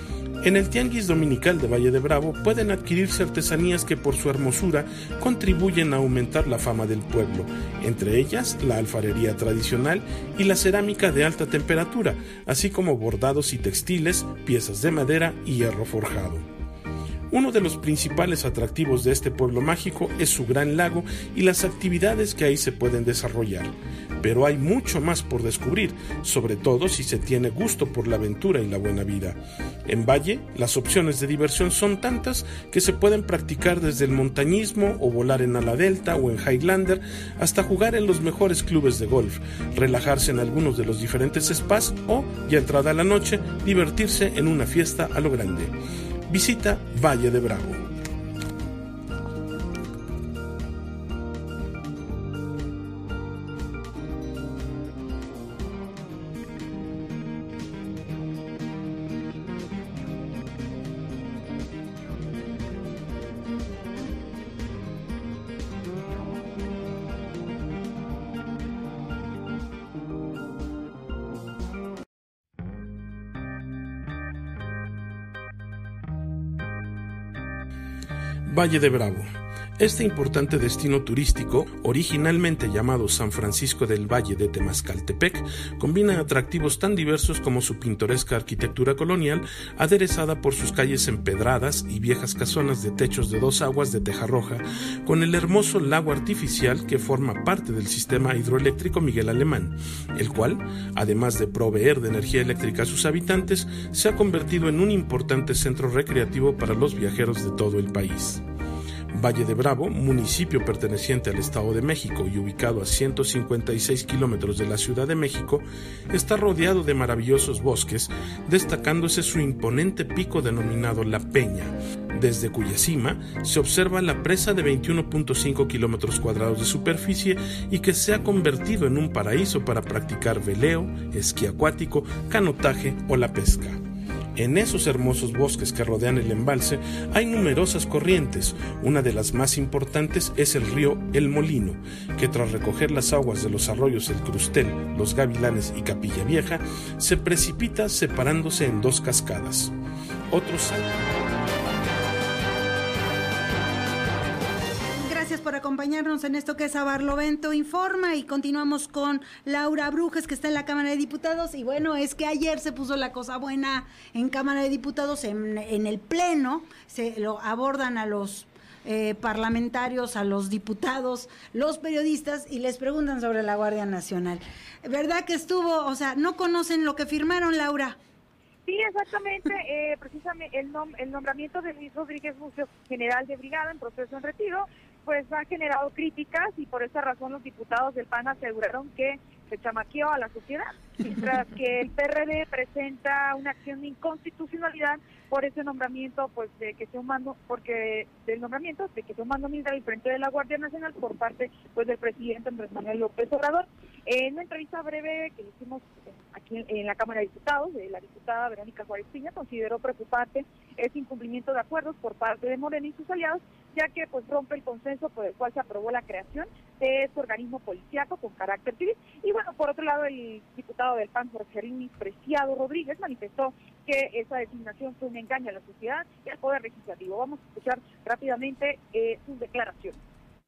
En el Tianguis Dominical de Valle de Bravo pueden adquirirse artesanías que por su hermosura contribuyen a aumentar la fama del pueblo, entre ellas la alfarería tradicional y la cerámica de alta temperatura, así como bordados y textiles, piezas de madera y hierro forjado. Uno de los principales atractivos de este pueblo mágico es su gran lago y las actividades que ahí se pueden desarrollar. Pero hay mucho más por descubrir, sobre todo si se tiene gusto por la aventura y la buena vida. En Valle, las opciones de diversión son tantas que se pueden practicar desde el montañismo o volar en ala delta o en Highlander hasta jugar en los mejores clubes de golf, relajarse en algunos de los diferentes spas o, ya entrada la noche, divertirse en una fiesta a lo grande. Visita Valle de Bravo. Valle de Bravo. Este importante destino turístico, originalmente llamado San Francisco del Valle de Temazcaltepec, combina atractivos tan diversos como su pintoresca arquitectura colonial, aderezada por sus calles empedradas y viejas casonas de techos de dos aguas de teja roja, con el hermoso lago artificial que forma parte del sistema hidroeléctrico Miguel Alemán, el cual, además de proveer de energía eléctrica a sus habitantes, se ha convertido en un importante centro recreativo para los viajeros de todo el país. Valle de Bravo, municipio perteneciente al Estado de México y ubicado a ciento cincuenta y seis kilómetros de la Ciudad de México, está rodeado de maravillosos bosques, destacándose su imponente pico denominado La Peña, desde cuya cima se observa la presa de veintiuno punto cinco kilómetros cuadrados de superficie y que se ha convertido en un paraíso para practicar veleo, esquí acuático, canotaje o la pesca. En esos hermosos bosques que rodean el embalse hay numerosas corrientes. Una de las más importantes es el río El Molino, que tras recoger las aguas de los arroyos El Crustel, Los Gavilanes y Capilla Vieja, se precipita separándose en dos cascadas. Otros saltos. Gracias por acompañarnos. acompañarnos en esto que es A Barlovento Informa, y continuamos con Laura Brujes, que está en la Cámara de Diputados. Y bueno, es que ayer se puso la cosa buena en Cámara de Diputados, en, en el Pleno, se lo abordan a los eh, parlamentarios, a los diputados, los periodistas, y les preguntan sobre la Guardia Nacional. ¿Verdad que estuvo, o sea, no conocen lo que firmaron, Laura? Sí, exactamente. Eh, precisamente el, nom el nombramiento de Luis Rodríguez Bucio, general de brigada en proceso en retiro, pues ha generado críticas, y por esa razón los diputados del P A N aseguraron que se chamaqueó a la sociedad, mientras que el P R D presenta una acción de inconstitucionalidad por ese nombramiento, pues de que sea un mando, porque del nombramiento de que sea un mando militar al frente de la Guardia Nacional por parte pues del presidente Andrés Manuel López Obrador. En una entrevista breve que hicimos aquí en la Cámara de Diputados, la diputada Verónica Juárez Piña consideró preocupante ese incumplimiento de acuerdos por parte de Morena y sus aliados, ya que pues rompe el consenso por el cual se aprobó la creación de este organismo policíaco con carácter civil. Y bueno, por otro lado, el diputado del P A N, Jorge Luis Preciado Rodríguez, manifestó que esa designación fue un engaño a la sociedad y al Poder Legislativo. Vamos a escuchar rápidamente eh, sus declaraciones.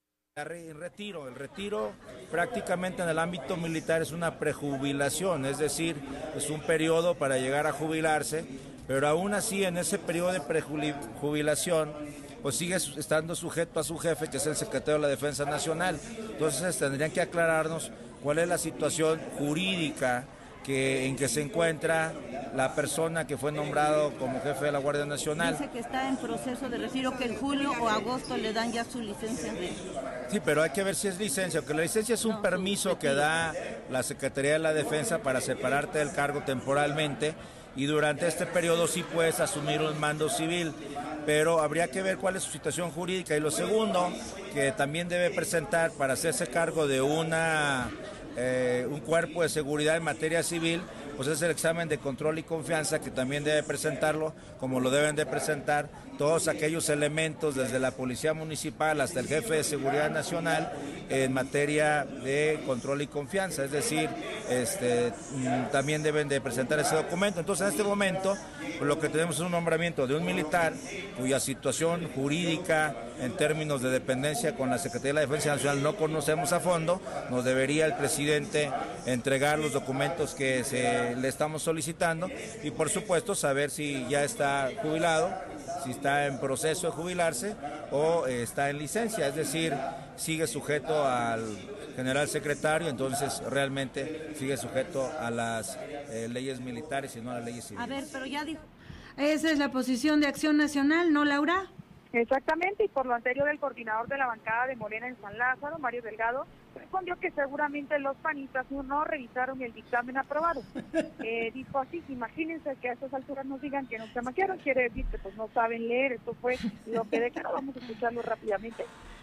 El retiro, el retiro prácticamente en el ámbito militar es una prejubilación, es decir, es un periodo para llegar a jubilarse, pero aún así en ese periodo de prejubilación pues sigue estando sujeto a su jefe, que es el secretario de la Defensa Nacional. Entonces tendrían que aclararnos cuál es la situación jurídica que, en que se encuentra la persona que fue nombrado como jefe de la Guardia Nacional. Dice que está en proceso de retiro, que en julio o agosto le dan ya su licencia de... Sí, pero hay que ver si es licencia, porque la licencia es un no, permiso que da la Secretaría de la Defensa para separarte del cargo temporalmente, y durante este periodo sí puedes asumir un mando civil, pero habría que ver cuál es su situación jurídica. Y lo segundo, que también debe presentar para hacerse cargo de una eh, un cuerpo de seguridad en materia civil, pues es el examen de control y confianza, que también debe presentarlo, como lo deben de presentar todos aquellos elementos, desde la Policía Municipal hasta el Jefe de Seguridad Nacional, en materia de control y confianza, es decir, este, también deben de presentar ese documento. Entonces, en este momento, pues, lo que tenemos es un nombramiento de un militar cuya situación jurídica en términos de dependencia con la Secretaría de la Defensa Nacional no conocemos a fondo. Nos debería el presidente entregar los documentos que se le estamos solicitando, y por supuesto saber si ya está jubilado, si está en proceso de jubilarse o eh, está en licencia, es decir, sigue sujeto al general secretario, entonces realmente sigue sujeto a las eh, leyes militares y no a las leyes civiles. A ver, pero ya dijo... Esa es la posición de Acción Nacional, ¿no, Laura? Exactamente, y por lo anterior el coordinador de la bancada de Morena en San Lázaro, Mario Delgado, respondió que seguramente los panistas no revisaron el dictamen aprobado. Eh, dijo así: imagínense que a estas alturas nos digan que nos chamaquearon, quiere decir que pues no saben leer. Esto fue lo que declaró. Vamos a escucharlo rápidamente.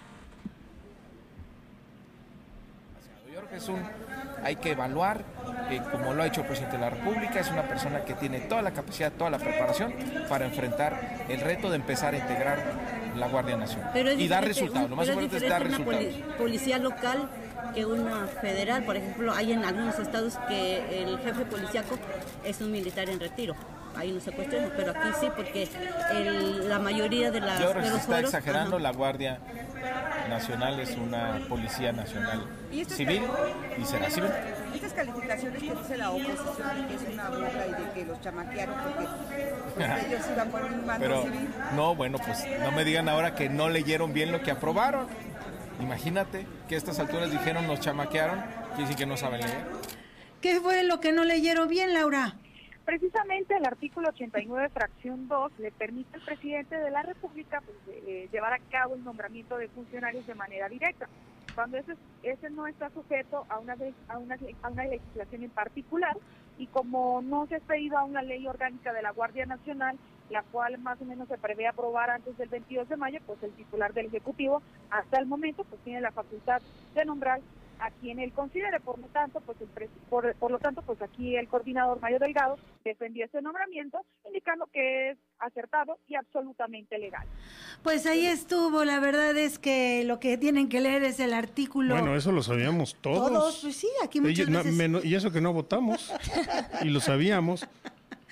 Yo creo que es un, hay que evaluar, eh, como lo ha hecho el presidente de la República, es una persona que tiene toda la capacidad, toda la preparación para enfrentar el reto de empezar a integrar la Guardia Nacional y dar resultados. Lo más importante es dar resultados. Una poli policía local que una federal, por ejemplo, hay en algunos estados que el jefe policíaco es un militar en retiro. Ahí no se cuestiona, pero aquí sí, porque el, la mayoría de las... Yo creo que se está foros, exagerando. Ajá. La Guardia Nacional es una policía nacional civil y será civil. Estas calificaciones que dice la oposición de que es una burla y de que los chamaquearon porque pues, ellos iban por un mando pero, civil. No, bueno, pues no me digan ahora que no leyeron bien lo que aprobaron. Imagínate que a estas alturas dijeron nos chamaquearon, quiere decir que no saben leer. ¿Qué fue lo que no leyeron bien, Laura? Precisamente el artículo ochenta y nueve, fracción dos, le permite al presidente de la República pues, eh, llevar a cabo el nombramiento de funcionarios de manera directa, cuando ese, ese no está sujeto a una, a, una, a una legislación en particular, y como no se ha expedido a una ley orgánica de la Guardia Nacional, la cual más o menos se prevé aprobar antes del veintidós de mayo, pues el titular del Ejecutivo hasta el momento pues tiene la facultad de nombrar a quien él considere. Por lo tanto, pues el por, por lo tanto, pues aquí el coordinador Mario Delgado defendió este nombramiento, indicando que es acertado y absolutamente legal. Pues ahí estuvo. La verdad es que lo que tienen que leer es el artículo. Bueno, eso lo sabíamos todos. Todos, pues sí, aquí muchas Ellos, veces. No, menos, y eso que no votamos y lo sabíamos.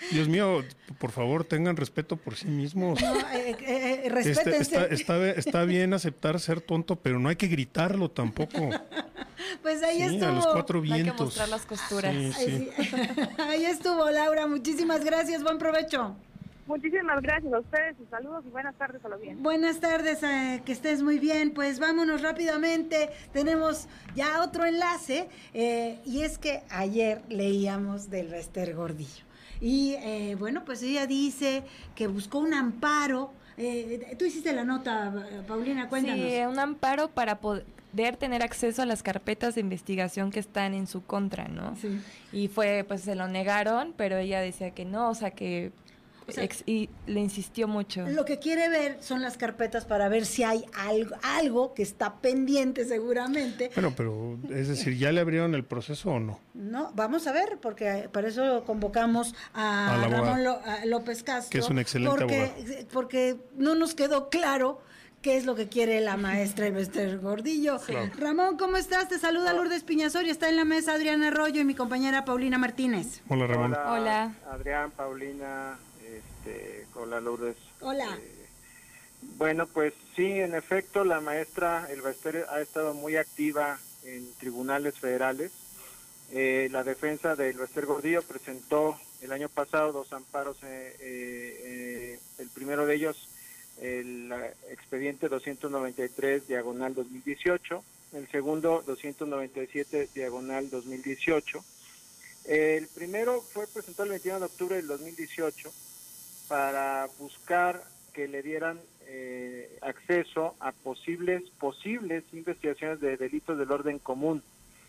Dios mío, por favor, tengan respeto por sí mismos. No, eh, eh, este, está, está, está bien aceptar ser tonto, pero no hay que gritarlo tampoco. Pues ahí sí, estuvo. A los cuatro vientos. Hay que mostrar las costuras. Sí, sí. Ahí, sí. Ahí estuvo, Laura. Muchísimas gracias. Buen provecho. Muchísimas gracias a ustedes y saludos y buenas tardes a los bien. Buenas tardes, eh, que estés muy bien. Pues vámonos rápidamente. Tenemos ya otro enlace eh, y es que ayer leíamos del Bester Gordillo. Y eh, bueno, pues ella dice que buscó un amparo. Eh, tú hiciste la nota, Paulina, cuéntanos. Sí, un amparo para poder tener acceso a las carpetas de investigación que están en su contra, ¿no? Sí. Y fue, pues se lo negaron, pero ella decía que no, o sea que... O sea, Ex, y le insistió mucho. Lo que quiere ver son las carpetas para ver si hay algo, algo que está pendiente seguramente. Bueno, pero es decir, ¿ya le abrieron el proceso o no? No, vamos a ver, porque para eso convocamos a, a Ramón Lo, a López Castro. Que es un excelente porque, abogado. Porque no nos quedó claro qué es lo que quiere la maestra Bester Gordillo. Claro. Ramón, ¿cómo estás? Te saluda Lourdes Piñasoria, está en la mesa Adrián Arroyo y mi compañera Paulina Martínez. Hola, Ramón. Hola, Hola. Adrián, Paulina... Este, hola Lourdes. Hola. Eh, bueno, pues sí, en efecto, la maestra El Bester ha estado muy activa en tribunales federales. Eh, la defensa de El Bester Gordillo presentó el año pasado dos amparos. Eh, eh, el primero de ellos, el expediente doscientos noventa y tres, diagonal dos mil dieciocho. El segundo, doscientos noventa y siete, diagonal dos mil dieciocho. El primero fue presentado el veintiuno de octubre del dos mil dieciocho. Para buscar que le dieran eh, acceso a posibles posibles investigaciones de delitos del orden común.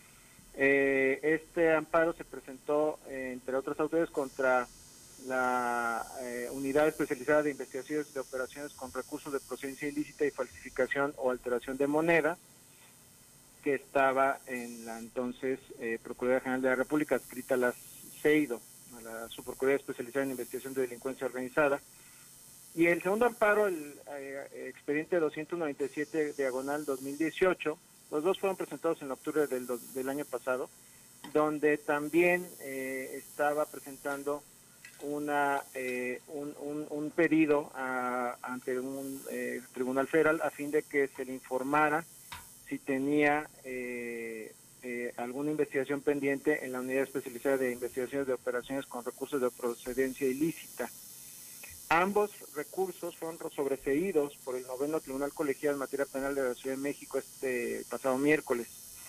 Eh, este amparo se presentó, eh, entre otras autoridades, contra la eh, Unidad Especializada de Investigaciones de Operaciones con Recursos de Procedencia Ilícita y Falsificación o Alteración de Moneda, que estaba en la entonces eh, Procuraduría General de la República, adscrita a la CEIDO, a la Subprocuraduría Especializada en Investigación de Delincuencia Organizada. Y el segundo amparo, el eh, expediente doscientos noventa y siete, diagonal dos mil dieciocho, los dos fueron presentados en octubre del, del año pasado, donde también eh, estaba presentando una eh, un, un, un pedido a, ante un eh, tribunal federal a fin de que se le informara si tenía eh, Eh, alguna investigación pendiente en la Unidad Especializada de Investigaciones de Operaciones con Recursos de Procedencia Ilícita. Ambos recursos fueron sobreseídos por el noveno Tribunal Colegiado en Materia Penal de la Ciudad de México este pasado miércoles.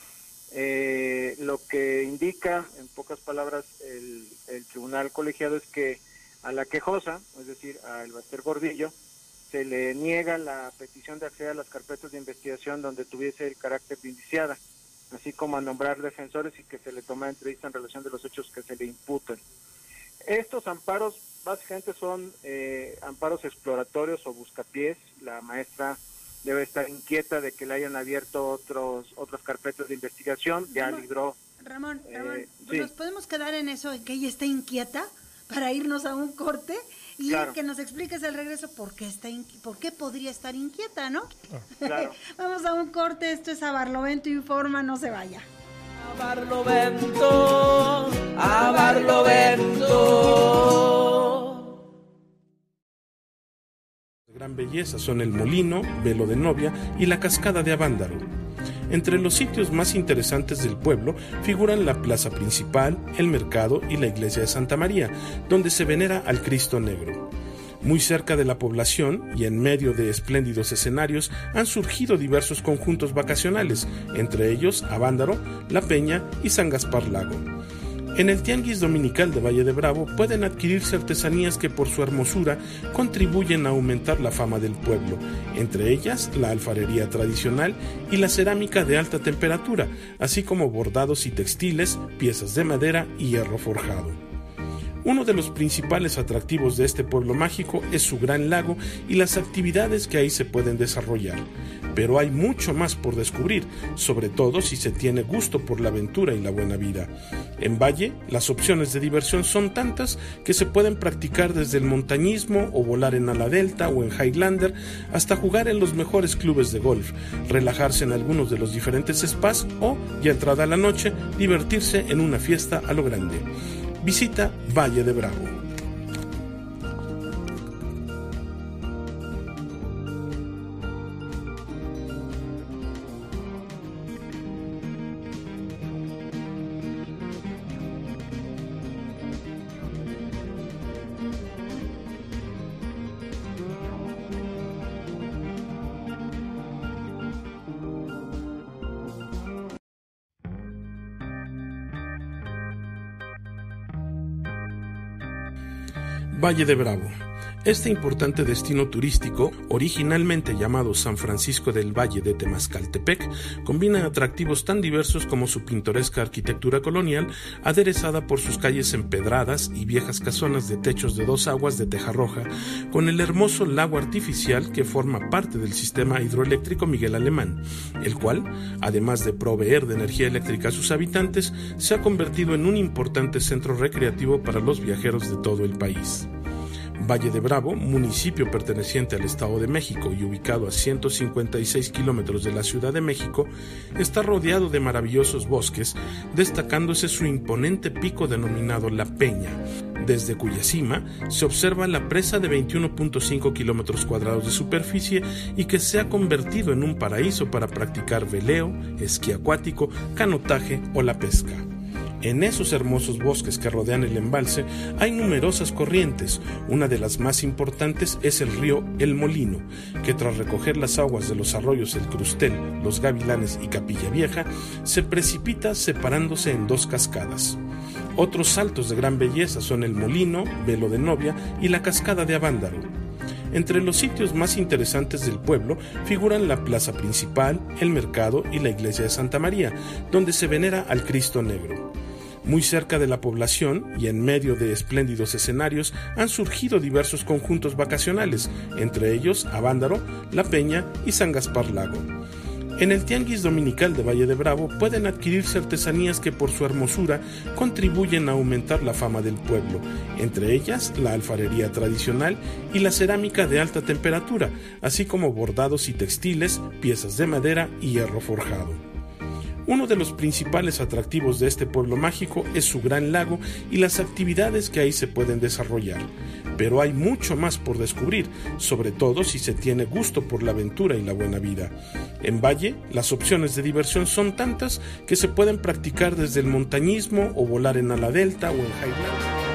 Eh, lo que indica, en pocas palabras, el, el Tribunal Colegiado es que a la quejosa, es decir, a El Bester Gordillo, se le niega la petición de acceder a las carpetas de investigación donde tuviese el carácter de indiciada, así como a nombrar defensores y que se le tome entrevista en relación de los hechos que se le imputan. Estos amparos básicamente son eh, amparos exploratorios o buscapiés. La maestra debe estar inquieta de que le hayan abierto otros otras carpetas de investigación, ya Ramón, libró. Ramón, eh, Ramón sí. ¿nos podemos quedar en eso, en que ella está inquieta para irnos a un corte? Y claro, que nos expliques al regreso por qué está inqui- por qué podría estar inquieta, ¿no? Claro. Vamos a un corte, esto es A Barlovento Informa, no se vaya. A Barlovento, a Barlovento. De gran belleza son el Molino, Velo de Novia y la Cascada de Avándaro. Entre los sitios más interesantes del pueblo figuran la plaza principal, el mercado y la iglesia de Santa María, donde se venera al Cristo Negro. Muy cerca de la población y en medio de espléndidos escenarios han surgido diversos conjuntos vacacionales, entre ellos Avándaro, La Peña y San Gaspar Lago. En el Tianguis Dominical de Valle de Bravo pueden adquirirse artesanías que por su hermosura contribuyen a aumentar la fama del pueblo, entre ellas la alfarería tradicional y la cerámica de alta temperatura, así como bordados y textiles, piezas de madera y hierro forjado. Uno de los principales atractivos de este pueblo mágico es su gran lago y las actividades que ahí se pueden desarrollar. Pero hay mucho más por descubrir, sobre todo si se tiene gusto por la aventura y la buena vida. En Valle, las opciones de diversión son tantas que se pueden practicar desde el montañismo o volar en ala delta o en Highlander hasta jugar en los mejores clubes de golf, relajarse en algunos de los diferentes spas o, ya entrada la noche, divertirse en una fiesta a lo grande. Visita Valle de Bravo. Valle de Bravo. Este importante destino turístico, originalmente llamado San Francisco del Valle de Temascaltepec, combina atractivos tan diversos como su pintoresca arquitectura colonial, aderezada por sus calles empedradas y viejas casonas de techos de dos aguas de teja roja, con el hermoso lago artificial que forma parte del sistema hidroeléctrico Miguel Alemán, el cual, además de proveer de energía eléctrica a sus habitantes, se ha convertido en un importante centro recreativo para los viajeros de todo el país. Valle de Bravo, municipio perteneciente al Estado de México y ubicado a ciento cincuenta y seis kilómetros de la Ciudad de México, está rodeado de maravillosos bosques, destacándose su imponente pico denominado La Peña, desde cuya cima se observa la presa de veintiuno punto cinco kilómetros cuadrados de superficie y que se ha convertido en un paraíso para practicar veleo, esquí acuático, canotaje o la pesca. En esos hermosos bosques que rodean el embalse hay numerosas corrientes. Una de las más importantes es el río El Molino, que tras recoger las aguas de los arroyos El Crustel, Los Gavilanes y Capilla Vieja, se precipita separándose en dos cascadas. Otros saltos de gran belleza son el Molino, Velo de Novia y la Cascada de Avándaro. Entre los sitios más interesantes del pueblo figuran la plaza principal, el mercado y la iglesia de Santa María, donde se venera al Cristo Negro. Muy cerca de la población y en medio de espléndidos escenarios han surgido diversos conjuntos vacacionales, entre ellos Avándaro, La Peña y San Gaspar Lago. En el Tianguis Dominical de Valle de Bravo pueden adquirirse artesanías que por su hermosura contribuyen a aumentar la fama del pueblo, entre ellas la alfarería tradicional y la cerámica de alta temperatura, así como bordados y textiles, piezas de madera y hierro forjado. Uno de los principales atractivos de este pueblo mágico es su gran lago y las actividades que ahí se pueden desarrollar. Pero hay mucho más por descubrir, sobre todo si se tiene gusto por la aventura y la buena vida. En Valle, las opciones de diversión son tantas que se pueden practicar desde el montañismo o volar en ala delta o en Highland.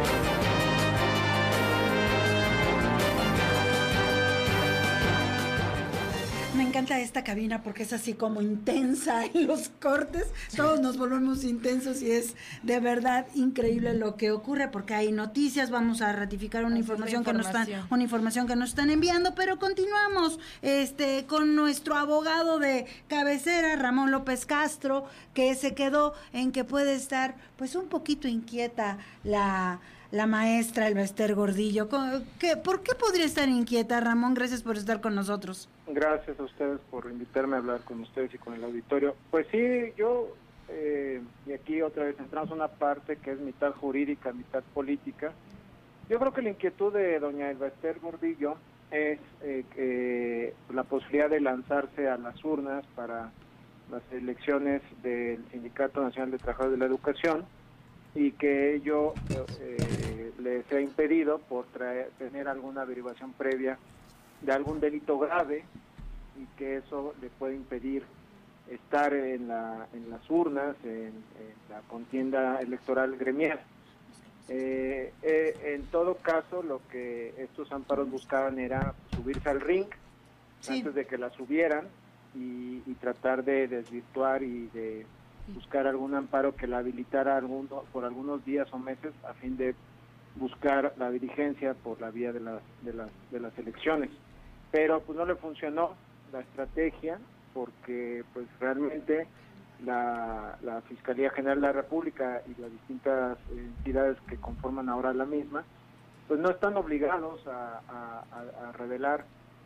Esta cabina porque es así como intensa en los cortes, sí. Todos nos volvemos intensos y es de verdad increíble lo que ocurre porque hay noticias, vamos a ratificar una información, información que nos están una información que nos están enviando, pero continuamos este con nuestro abogado de cabecera, Ramón López Castro, que se quedó en que puede estar pues un poquito inquieta la la maestra Elba Ester Gordillo. ¿Qué, ¿Por qué podría estar inquieta, Ramón? Gracias por estar con nosotros. Gracias a ustedes por invitarme a hablar con ustedes y con el auditorio. Pues sí, yo, eh, y aquí otra vez entramos a una parte que es mitad jurídica, mitad política. Yo creo que la inquietud de doña Elba Ester Gordillo es eh, que la posibilidad de lanzarse a las urnas para las elecciones del Sindicato Nacional de Trabajadores de la Educación, y que ello eh, le sea impedido por traer, tener alguna averiguación previa de algún delito grave y que eso le puede impedir estar en, la, en las urnas, en, en la contienda electoral gremial. Eh, eh, en todo caso, lo que estos amparos buscaban era subirse al ring sí. antes de que la subieran y, y tratar de desvirtuar y de buscar algún amparo que la habilitara alguno, por algunos días o meses a fin de buscar la dirigencia por la vía de las de las de las elecciones. Pero pues no le funcionó la estrategia porque pues realmente la, la Fiscalía General de la República y las distintas entidades que conforman ahora la misma pues no están obligados a, a, a revelar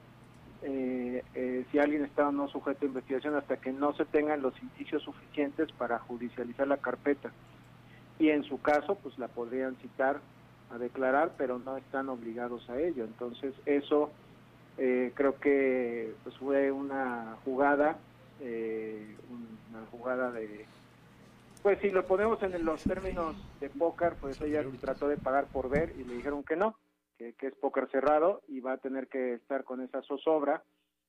Eh, eh, si alguien está o no sujeto a investigación hasta que no se tengan los indicios suficientes para judicializar la carpeta, y en su caso pues la podrían citar a declarar, pero no están obligados a ello. Entonces eso eh, creo que pues fue una jugada eh, una jugada de pues si lo ponemos en los términos de póker, pues ella trató de pagar por ver y le dijeron que no, Que, que es póker cerrado y va a tener que estar con esa zozobra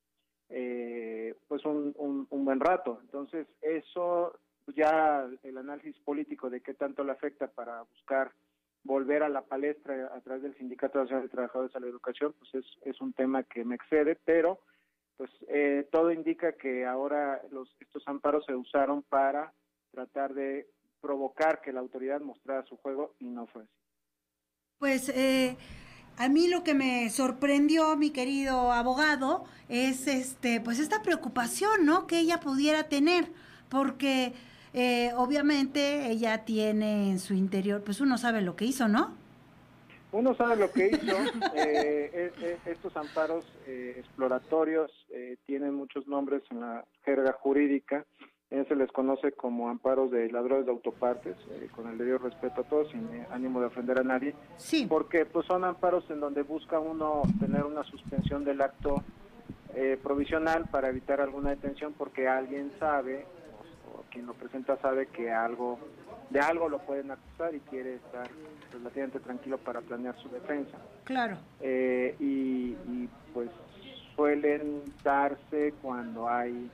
eh, pues un, un, un buen rato. Entonces eso ya el análisis político de qué tanto le afecta para buscar volver a la palestra a través del Sindicato Nacional de Trabajadores a la Educación, pues es, es un tema que me excede, pero pues eh, todo indica que ahora los estos amparos se usaron para tratar de provocar que la autoridad mostrara su juego y no fue así. Pues eh, a mí lo que me sorprendió, mi querido abogado, es este, pues esta preocupación, ¿no?, que ella pudiera tener, porque eh, obviamente ella tiene en su interior, pues uno sabe lo que hizo, ¿no? Uno sabe lo que hizo. eh, eh, estos amparos eh, exploratorios eh, tienen muchos nombres en la jerga jurídica. Eh, se les conoce como amparos de ladrones de autopartes, eh, con el debido respeto a todos, sin eh, ánimo de ofender a nadie. Sí. Porque pues son amparos en donde busca uno tener una suspensión del acto eh, provisional para evitar alguna detención, porque alguien sabe, o, o quien lo presenta sabe que algo de algo lo pueden acusar y quiere estar relativamente tranquilo para planear su defensa. Claro. Eh, y, y pues suelen darse cuando hay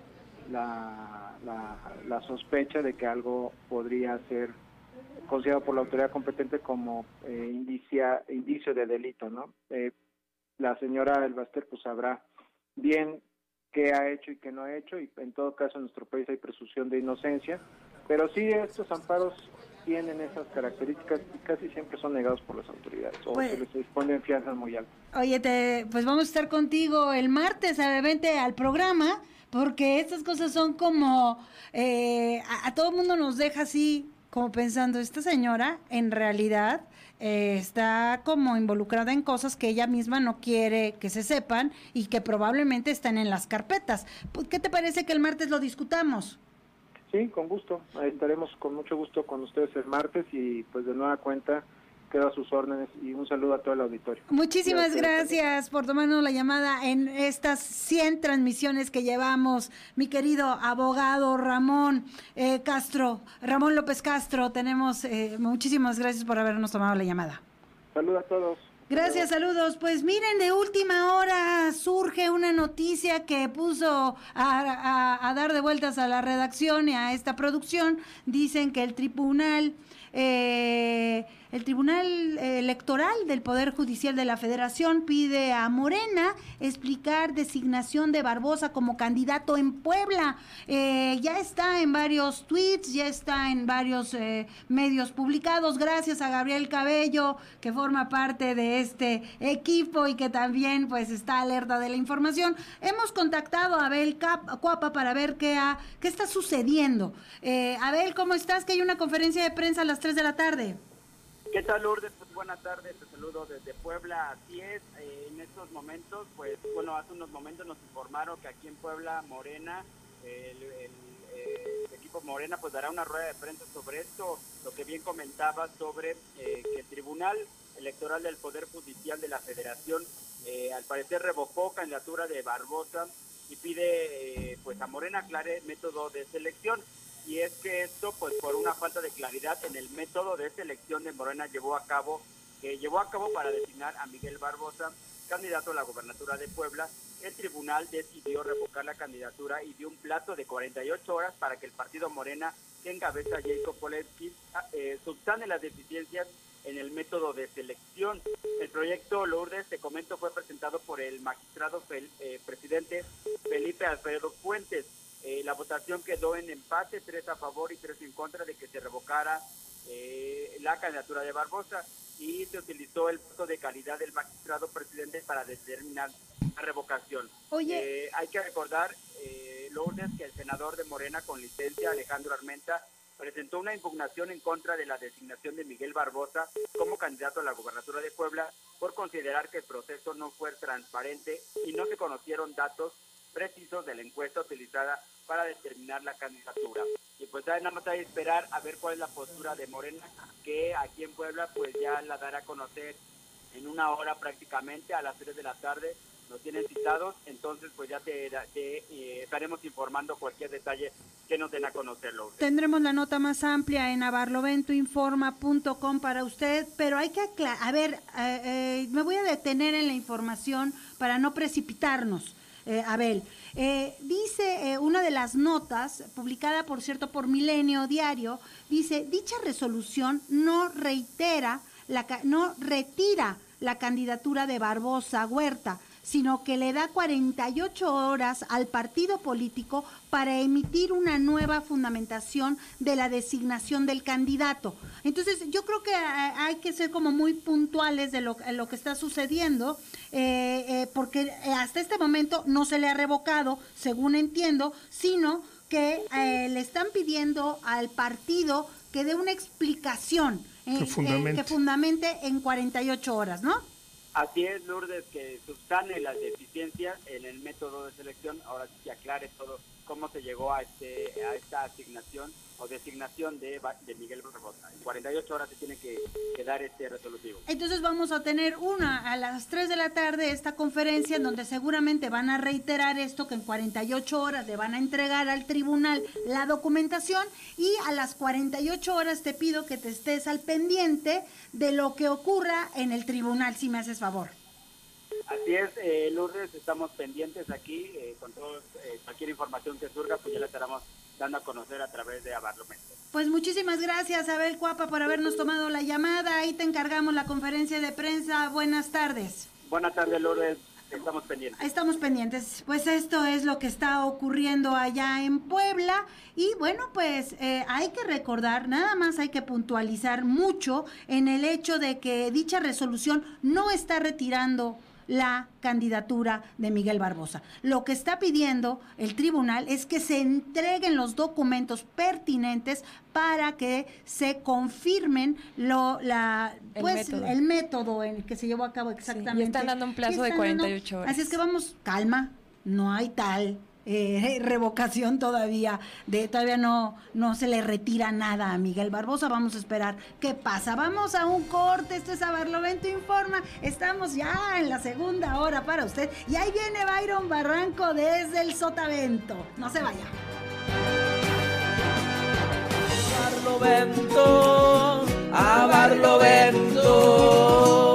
la, la, la sospecha de que algo podría ser considerado por la autoridad competente como eh, indicia, indicio de delito, ¿no? Eh, la señora Elbaster pues sabrá bien qué ha hecho y qué no ha hecho, y en todo caso en nuestro país hay presunción de inocencia, pero sí estos amparos tienen esas características y casi siempre son negados por las autoridades, o pues, se les disponen fianzas muy altas. Oye, te, pues vamos a estar contigo el martes, a vente al programa, porque estas cosas son como, eh, a, a todo el mundo nos deja así, como pensando, esta señora en realidad eh, está como involucrada en cosas que ella misma no quiere que se sepan y que probablemente están en las carpetas. ¿Qué te parece que el martes lo discutamos? Sí, con gusto. Estaremos con mucho gusto con ustedes el martes y pues de nueva cuenta quedo a sus órdenes y un saludo a todo el auditorio. Muchísimas gracias por tomarnos la llamada en estas cien transmisiones que llevamos, mi querido abogado Ramón eh, Castro, Ramón López Castro. Tenemos eh, muchísimas gracias por habernos tomado la llamada. Saludos a todos. Gracias, saludos. Pues miren, de última hora surge una noticia que puso a, a, a dar de vueltas a la redacción y a esta producción. Dicen que el tribunal, eh, el Tribunal Electoral del Poder Judicial de la Federación pide a Morena explicar designación de Barbosa como candidato en Puebla. Eh, ya está en varios tweets, ya está en varios eh, medios publicados. Gracias a Gabriel Cabello, que forma parte de este equipo y que también pues está alerta de la información. Hemos contactado a Abel Cap, Cuapa para ver qué, ha, qué está sucediendo. Eh, Abel, ¿cómo estás? Que hay una conferencia de prensa a las tres de la tarde. ¿Qué tal, Lourdes? Pues buenas tardes, te saludo desde Puebla. Así es, eh, en estos momentos, pues bueno, hace unos momentos nos informaron que aquí en Puebla, Morena, el, el, el equipo Morena pues dará una rueda de prensa sobre esto, lo que bien comentaba sobre eh, que el Tribunal Electoral del Poder Judicial de la Federación eh, al parecer revocó candidatura de Barbosa y pide eh, pues a Morena aclare método de selección. Y es que esto, pues por una falta de claridad en el método de selección de Morena llevó a cabo, que llevó a cabo para designar a Miguel Barbosa, candidato a la gobernatura de Puebla, el tribunal decidió revocar la candidatura y dio un plazo de cuarenta y ocho horas para que el partido Morena, que encabeza Jacob Polensky, eh, subsane las deficiencias en el método de selección. El proyecto, Lourdes, te comento, fue presentado por el magistrado fel, eh, presidente Felipe Alfredo Fuentes. Eh, la votación quedó en empate, tres a favor y tres en contra de que se revocara eh, la candidatura de Barbosa, y se utilizó el voto de calidad del magistrado presidente para determinar la revocación. Oye. Eh, hay que recordar, eh, Lourdes, que el senador de Morena con licencia, Alejandro Armenta, presentó una impugnación en contra de la designación de Miguel Barbosa como candidato a la gobernatura de Puebla por considerar que el proceso no fue transparente y no se conocieron datos precisos de la encuesta utilizada para determinar la candidatura. Y pues nada más hay que esperar a ver cuál es la postura de Morena, que aquí en Puebla pues ya la dará a conocer en una hora prácticamente, a las tres de la tarde, nos tienen citados, entonces pues ya te, te eh, estaremos informando cualquier detalle que nos den a conocerlo. Tendremos la nota más amplia en barlovento informa punto com para usted, pero hay que aclarar, a ver, eh, eh, me voy a detener en la información para no precipitarnos. Eh, Abel, eh, dice eh, una de las notas, publicada por cierto por Milenio Diario, dice, dicha resolución no reitera, la, no retira la candidatura de Barbosa Huerta, sino que le da cuarenta y ocho horas al partido político para emitir una nueva fundamentación de la designación del candidato. Entonces, yo creo que hay que ser como muy puntuales de lo, lo que está sucediendo, eh, eh, porque hasta este momento no se le ha revocado, según entiendo, sino que eh, le están pidiendo al partido que dé una explicación, eh, que, fundamente. Eh, que fundamente en cuarenta y ocho horas, ¿no? Así es, Lourdes, que subsane las deficiencias en el método de selección. Ahora sí que aclare todo cómo se llegó a este a esta asignación o designación de, de Miguel Barbosa. En cuarenta y ocho horas se tiene que, que dar este resolutivo. Entonces vamos a tener una a las tres de la tarde esta conferencia en donde seguramente van a reiterar esto, que en cuarenta y ocho horas le van a entregar al tribunal la documentación, y a las cuarenta y ocho horas te pido que te estés al pendiente de lo que ocurra en el tribunal, si me haces favor. Así es, eh, Lourdes, estamos pendientes aquí, eh, con todo, eh, cualquier información que surja, pues ya la estaremos dando a conocer a través de Abarlovento. Pues muchísimas gracias, Abel Cuapa, por habernos tomado la llamada. Ahí te encargamos la conferencia de prensa. Buenas tardes. Buenas tardes, Lourdes. Estamos pendientes. Estamos pendientes. Pues esto es lo que está ocurriendo allá en Puebla. Y bueno, pues eh, hay que recordar, nada más hay que puntualizar mucho en el hecho de que dicha resolución no está retirando la candidatura de Miguel Barbosa. Lo que está pidiendo el tribunal es que se entreguen los documentos pertinentes para que se confirmen lo, la, el, pues, método. el método en el que se llevó a cabo exactamente. Sí, y están dando un plazo de cuarenta y ocho horas. Así es que vamos, calma, no hay tal eh, revocación todavía, de todavía no, no se le retira nada a Miguel Barbosa. Vamos a esperar qué pasa. Vamos a un corte, esto es Abarlovento Informa, estamos ya en la segunda hora para usted, y ahí viene Byron Barranco desde el Sotavento, no se vaya. Abarlovento, Abarlovento.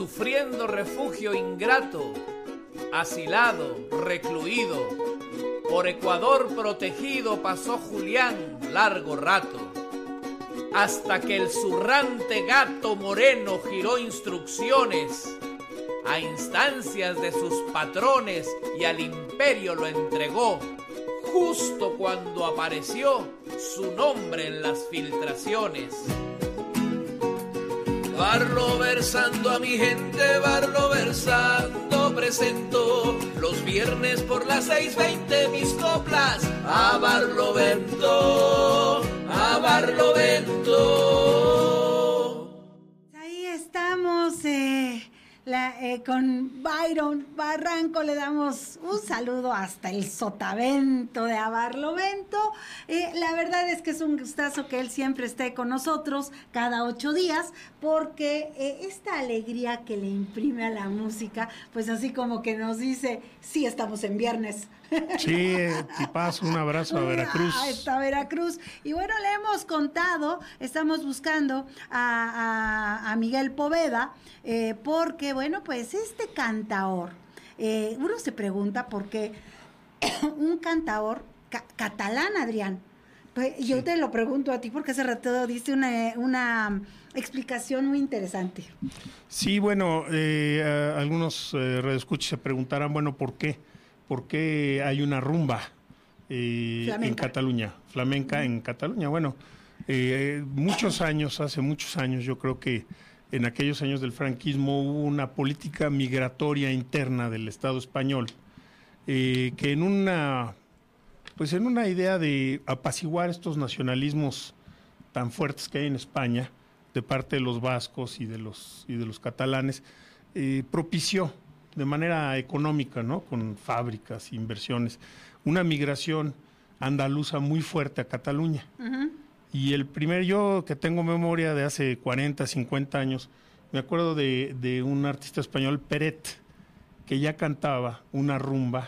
Sufriendo refugio ingrato, asilado, recluido, Por Ecuador protegido pasó Julián largo rato, hasta que el zurrante gato moreno giró instrucciones a instancias de sus patrones y al imperio lo entregó, justo cuando apareció su nombre en las filtraciones. Barlo versando a mi gente, Barlo versando presento los viernes por las seis veinte mis coplas a Barlovento, a Barlovento. Ahí estamos eh, la, eh, con Byron Barranco, le damos un saludo hasta el Sotavento de Barlovento. Eh, la verdad es que es un gustazo que él siempre esté con nosotros cada ocho días, porque eh, esta alegría que le imprime a la música, pues así como que nos dice, sí, estamos en viernes. Sí, tipazo, un abrazo a Veracruz. Ah, está Veracruz. Y bueno, le hemos contado, estamos buscando a, a, a Miguel Poveda, eh, porque bueno, pues este cantaor, eh, uno se pregunta por qué un cantaor ca catalán, Adrián. Pues yo sí. Te lo pregunto a ti porque hace rato diste una, una explicación muy interesante. Sí, bueno, eh, algunos eh, radioescuchas se preguntarán, bueno, ¿por qué? ¿Por qué hay una rumba eh, en Cataluña, flamenca en Cataluña? Bueno, eh, muchos años, hace muchos años, yo creo que en aquellos años del franquismo hubo una política migratoria interna del Estado español, eh, que en una, pues en una idea de apaciguar estos nacionalismos tan fuertes que hay en España, de parte de los vascos y de los, y de los catalanes, eh, propició de manera económica, ¿no? Con fábricas, inversiones, una migración andaluza muy fuerte a Cataluña. Uh-huh. Y el primer, yo que tengo memoria de hace cuarenta, cincuenta años, me acuerdo de, de un artista español, Peret, que ya cantaba una rumba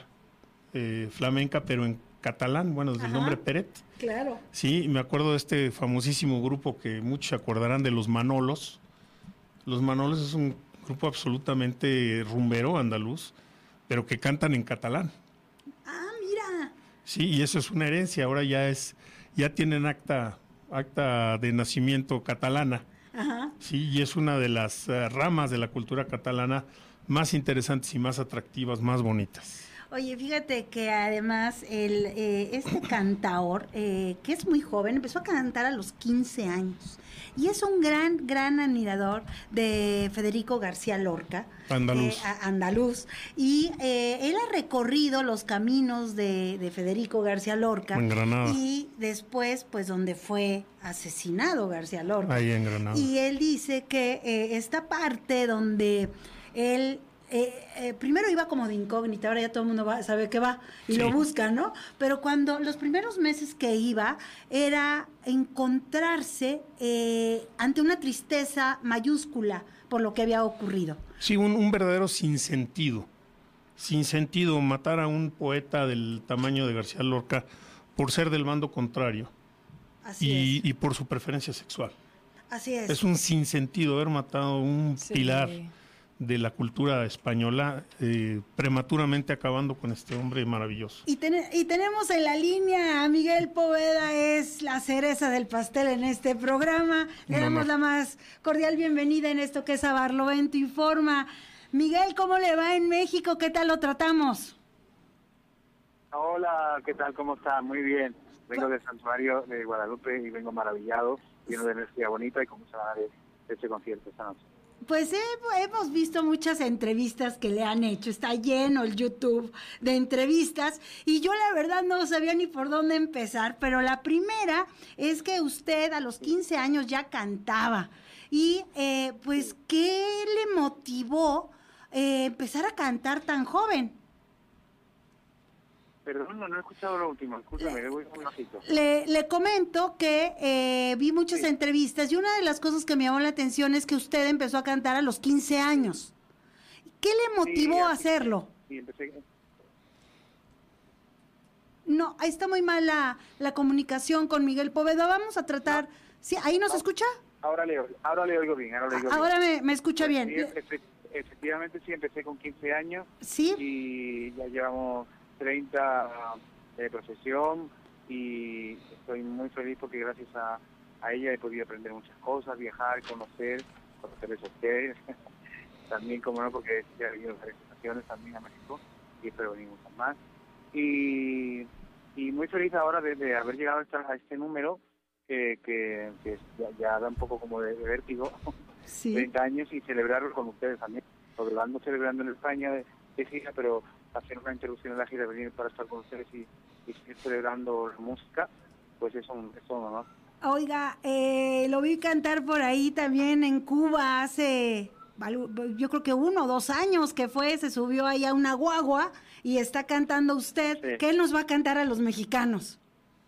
eh, flamenca, pero en catalán, bueno, desde Ajá. el nombre Peret. Claro. Sí, me acuerdo de este famosísimo grupo que muchos se acordarán de Los Manolos. Los Manolos es un grupo absolutamente rumbero andaluz, pero que cantan en catalán. Ah, mira. Sí, y eso es una herencia, ahora ya es, ya tienen acta, acta de nacimiento catalana. Ajá. Sí, y es una de las uh, ramas de la cultura catalana más interesantes y más atractivas, más bonitas. Oye, fíjate que además el, eh, este cantaor, eh, que es muy joven, empezó a cantar a los quince años. Y es un gran, gran admirador de Federico García Lorca. Andaluz. Eh, andaluz. Y eh, él ha recorrido los caminos de, de Federico García Lorca. En Granada. Y después, pues, donde fue asesinado García Lorca. Ahí en Granada. Y él dice que eh, esta parte donde él... Eh, eh, primero iba como de incógnita, ahora ya todo el mundo va, sabe que va y sí. lo busca, ¿no? Pero cuando los primeros meses que iba era encontrarse eh, ante una tristeza mayúscula por lo que había ocurrido. Sí, un, un verdadero sinsentido, sinsentido matar a un poeta del tamaño de García Lorca por ser del bando contrario. Así y, es. y por su preferencia sexual. Así es. Es un sinsentido haber matado un sí. pilar de la cultura española, eh, prematuramente acabando con este hombre maravilloso. Y, ten y tenemos en la línea a Miguel Poveda, es la cereza del pastel en este programa. Le damos no, no. la más cordial bienvenida en esto que es A Barlovento Informa. Miguel, ¿cómo le va en México? ¿Qué tal lo tratamos? Hola, ¿qué tal? ¿Cómo está? Muy bien. Vengo del santuario de Guadalupe y vengo maravillado, lleno de energía bonita y con mucha ganas de este concierto esta noche. Pues eh, hemos visto muchas entrevistas que le han hecho, está lleno el YouTube de entrevistas y yo la verdad no sabía ni por dónde empezar, pero la primera es que usted a los quince años ya cantaba y eh, pues ¿qué le motivó eh, empezar a cantar tan joven? Perdón, no, no he escuchado lo último, escúchame, le voy un bajito. Le, le comento que eh, vi muchas sí. entrevistas y una de las cosas que me llamó la atención es que usted empezó a cantar a los quince años. ¿Qué le motivó sí, a hacerlo? Sí, empecé. No, ahí está muy mal la, la comunicación con Miguel Poveda, vamos a tratar... No. ¿Sí? ¿Ahí nos no. escucha? Ahora le, ahora le oigo bien, ahora le oigo ahora bien. Me, me escucha sí, bien. Efectivamente, efectivamente sí, empecé con quince años. ¿Sí? Y ya llevamos treinta, de profesión, y estoy muy feliz porque gracias a, a ella he podido aprender muchas cosas, viajar, conocer, conocerles a ustedes, también como no, porque ya he venido en varias ocasiones también a México y espero venir muchas más. Y, y muy feliz ahora de, de haber llegado a, esta, a este número que, que, que ya, ya da un poco como de, de vértigo, sí. treinta años, y celebrarlo con ustedes también. Porque lo ando celebrando en España de, de gira, pero hacer una interrupción en la gira, venir para estar con ustedes y, y seguir celebrando la música, pues es un, es un honor. Oiga, eh, lo vi cantar por ahí también en Cuba hace, yo creo que uno o dos años que fue, se subió ahí a una guagua y está cantando usted. Sí. ¿Qué nos va a cantar a los mexicanos?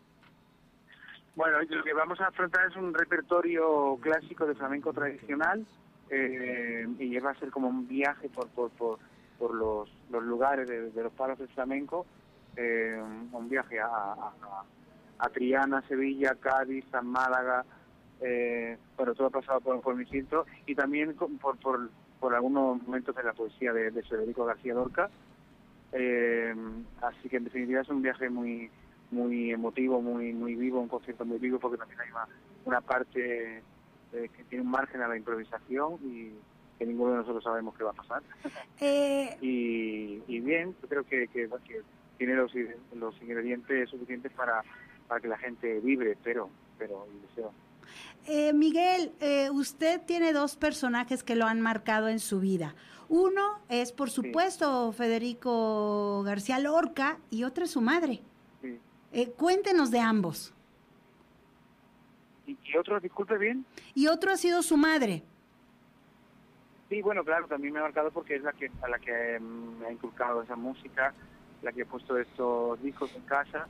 Bueno, lo que vamos a afrontar es un repertorio clásico de flamenco tradicional, eh, y va a ser como un viaje por por, por, por los, los lugares de, de los palos del flamenco, eh, un viaje a, a, a Triana, Sevilla, Cádiz, San Málaga, eh, bueno, todo ha pasado por, por mi filtro, y también por, por, por algunos momentos de la poesía de, de Federico García Lorca, eh, así que en definitiva es un viaje muy muy emotivo, muy muy vivo, un concierto muy vivo, porque también hay una, una parte eh, que tiene un margen a la improvisación y que ninguno de nosotros sabemos qué va a pasar. Eh... y, y bien, yo creo que, que, que tiene los, los ingredientes suficientes para, para que la gente vibre, pero, pero y deseo. Eh, Miguel, eh, usted tiene dos personajes que lo han marcado en su vida. Uno es, por supuesto, sí. Federico García Lorca, y otro es su madre. Sí. Eh, cuéntenos de ambos. ¿Y, y otro, disculpe bien? Y otro ha sido su madre. Sí, bueno, claro, también me ha marcado porque es la que a la que eh, me ha inculcado esa música, la que ha puesto estos discos en casa,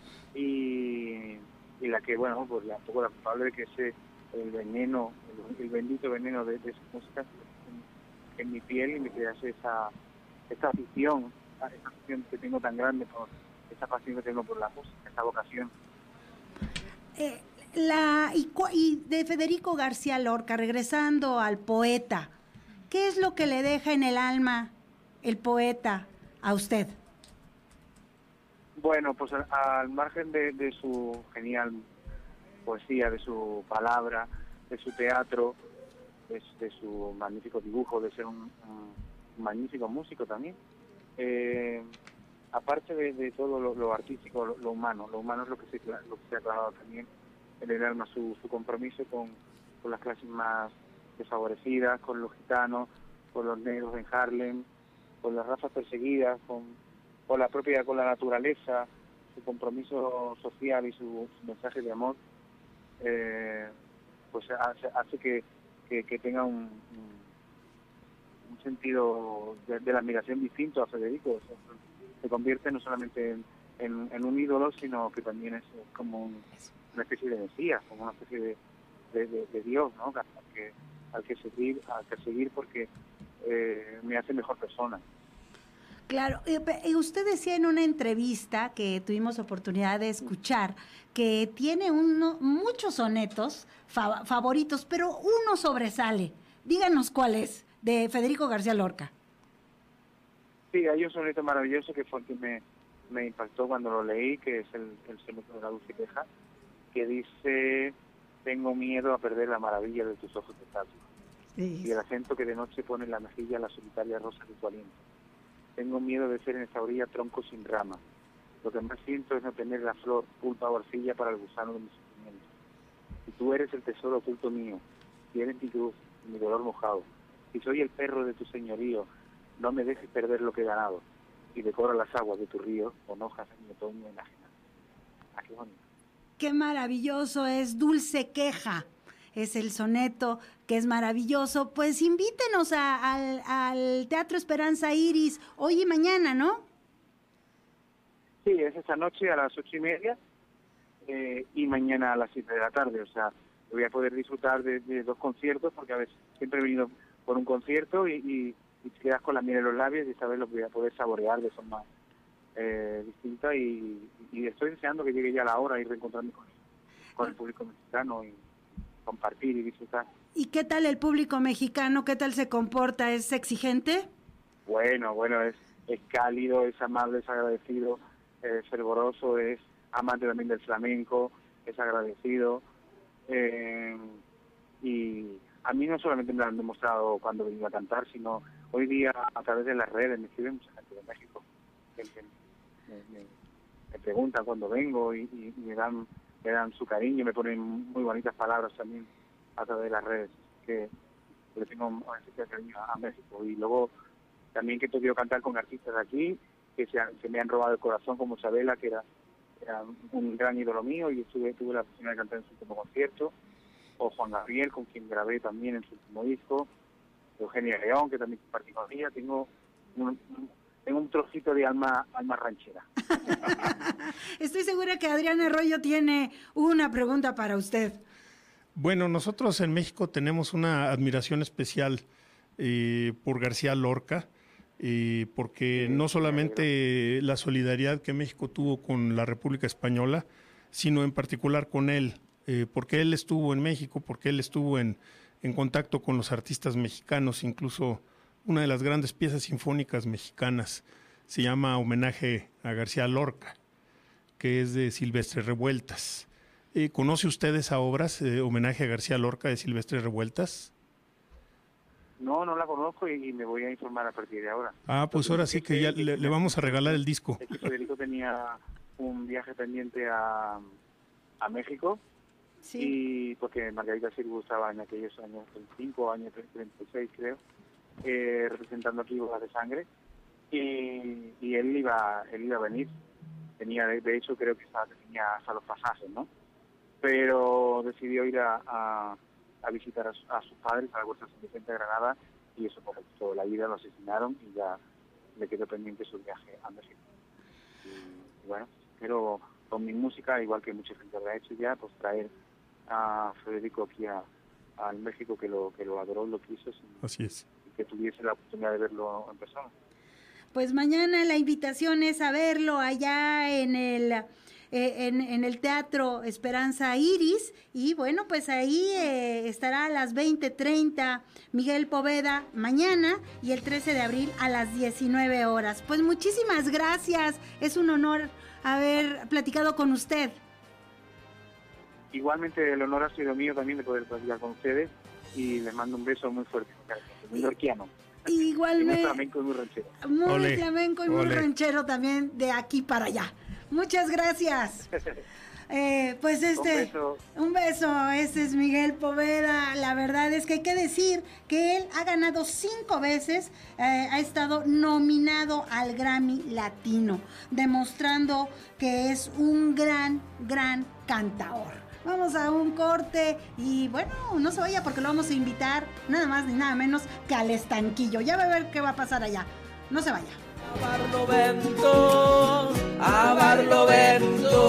y, y la que, bueno, pues la, un poco la culpable de que ese el veneno, el, el bendito veneno de, de esa música en, en mi piel, y me crease esa, esa afición, esa afición que tengo tan grande por esa pasión que tengo por la música, esa vocación. Eh, la y, y de Federico García Lorca, regresando al poeta, ¿qué es lo que le deja en el alma el poeta a usted? Bueno, pues al, al margen de, de su genial poesía, de su palabra, de su teatro, de, de su magnífico dibujo, de ser un, un magnífico músico también, eh, aparte de, de todo lo, lo artístico, lo, lo humano, lo humano es lo que se, lo que se ha clavado también en el alma, su, su compromiso con, con las clases más desfavorecidas, con los gitanos, con los negros en Harlem, con las razas perseguidas, con, con la propia, con la naturaleza, su compromiso social y su, su mensaje de amor, eh, pues hace, hace que, que, que tenga un, un, un sentido de, de la admiración distinto a Federico. O sea, se convierte no solamente en, en, en un ídolo, sino que también es como un, una especie de mesías, como una especie de, de, de, de Dios, ¿no? Al que, al que seguir, al que seguir porque eh, me hace mejor persona. Claro, y usted decía en una entrevista que tuvimos oportunidad de escuchar que tiene uno, muchos sonetos fa favoritos, pero uno sobresale. Díganos cuál es, de Federico García Lorca. Sí, hay un soneto maravilloso que fue el que me, me impactó cuando lo leí, que es el, el soneto de la dulce queja, que dice: tengo miedo a perder la maravilla de tus ojos de estatua, sí, y el acento que de noche pone en la mejilla la solitaria rosa de tu aliento. Tengo miedo de ser en esta orilla tronco sin rama. Lo que más siento es no tener la flor, pulpa o arcilla para el gusano de mis sentimientos. Si tú eres el tesoro oculto mío, si eres mi cruz, mi dolor mojado, si soy el perro de tu señorío, no me dejes perder lo que he ganado, y decora las aguas de tu río con hojas en mi otoño enajenado. Ah, qué bonito. Qué maravilloso es Dulce Queja. Es el soneto que es maravilloso. Pues invítenos a, al, al Teatro Esperanza Iris hoy y mañana, ¿no? Sí, es esta noche a las ocho y media eh, y mañana a las siete de la tarde. O sea, voy a poder disfrutar de, de dos conciertos, porque a veces siempre he venido por un concierto y, y, y te quedas con la miel en los labios, y esta vez lo voy a poder saborear de forma eh, distinta, y, y estoy deseando que llegue ya la hora y reencontrarme con, con el público mexicano y compartir y disfrutar. ¿Y qué tal el público mexicano? ¿Qué tal se comporta? ¿Es exigente? Bueno, bueno, es, es cálido, es amable, es agradecido, es fervoroso, es amante también del flamenco, es agradecido. Eh, y a mí no solamente me lo han demostrado cuando venía a cantar, sino hoy día a través de las redes me escribe mucha gente de México. Que, que me, me, me preguntan cuando vengo y, y, y me dan me dan su cariño, me ponen muy bonitas palabras también a través de las redes. Que le tengo un especial cariño a, a México. Y luego también que he podido cantar con artistas aquí que se, han, que me han robado el corazón, como Chabela, que era, era un gran ídolo mío, y estuve, tuve la oportunidad de cantar en su último concierto, o Juan Gabriel, con quien grabé también en su último disco, Eugenia León, que también compartí con ella. Tengo un, un, tengo un trocito de alma, alma ranchera. Estoy segura que Adrián Arroyo tiene una pregunta para usted. Bueno, nosotros en México tenemos una admiración especial eh, por García Lorca, eh, porque no solamente la solidaridad que México tuvo con la República Española, sino en particular con él, eh, porque él estuvo en México, porque él estuvo en, en contacto con los artistas mexicanos, incluso una de las grandes piezas sinfónicas mexicanas se llama Homenaje a García Lorca, que es de Silvestre Revueltas. Eh, ¿Conoce usted esa obra, eh, Homenaje a García Lorca de Silvestre Revueltas? No, no la conozco y, y me voy a informar a partir de ahora. Ah, pues ahora sí que ya le, le vamos a regalar el disco. Es que Federico tenía un viaje pendiente a, a México, sí. Y porque Margarita Sirgu estaba en aquellos años treinta y cinco, años treinta y seis creo, eh, representando aquí Bodas de Sangre, y, y él iba él iba a venir. Tenía, de, de hecho, creo que estaba, tenía hasta los pasajes, ¿no? Pero decidió ir a, a, a visitar a, a sus padres, a la Huerta San Vicente de Granada, y eso por toda la vida lo asesinaron y ya le quedó pendiente su viaje a México. Y, y bueno, pero con mi música, igual que mucha gente lo ha hecho ya, pues traer a Federico aquí a, al México, que lo que lo adoró, lo quiso, y, así es, y que tuviese la oportunidad de verlo en persona. Pues mañana la invitación es a verlo allá en el eh, en, en el Teatro Esperanza Iris, y bueno, pues ahí eh, estará a las veinte treinta Miguel Poveda mañana, y el trece de abril a las diecinueve horas. Pues muchísimas gracias, es un honor haber platicado con usted. Igualmente el honor ha sido mío también de poder platicar con ustedes, y les mando un beso muy fuerte, muy lorquiano. Igualmente. Muy flamenco y muy ranchero. Muy Olé, flamenco y muy olé. ranchero también, de aquí para allá. Muchas gracias. Eh, pues este, un beso. un beso, ese es Miguel Poveda. La verdad es que hay que decir que él ha ganado cinco veces, eh, ha estado nominado al Grammy Latino, demostrando que es un gran, gran cantador. Vamos a un corte y bueno, no se vaya porque lo vamos a invitar nada más ni nada menos que al Estanquillo. Ya va a ver qué va a pasar allá. No se vaya. A Barlovento, a Barlovento.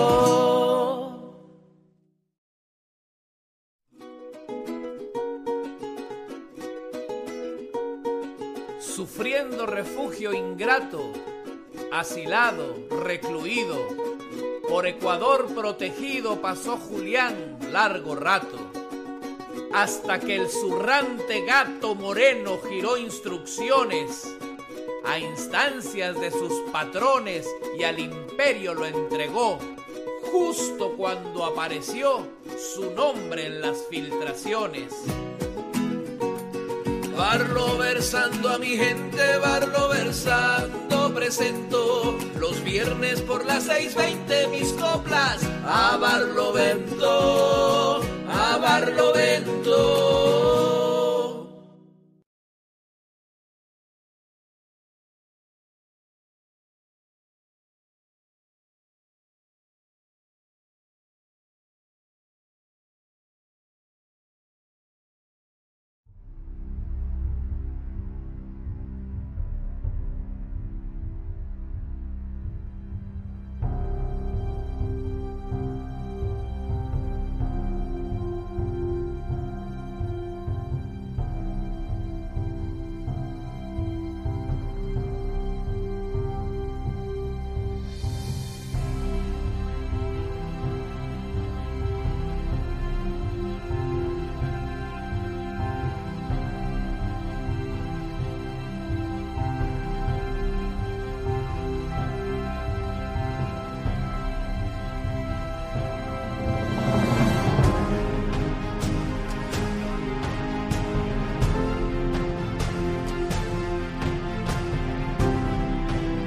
Sufriendo refugio ingrato, asilado, recluido, por Ecuador protegido pasó Julián largo rato, hasta que el zurrante gato moreno giró instrucciones a instancias de sus patrones y al imperio lo entregó, justo cuando apareció su nombre en las filtraciones. Barlo versando a mi gente, Barlo versando presento los viernes por las seis veinte mis coplas a Barlovento, a Barlovento.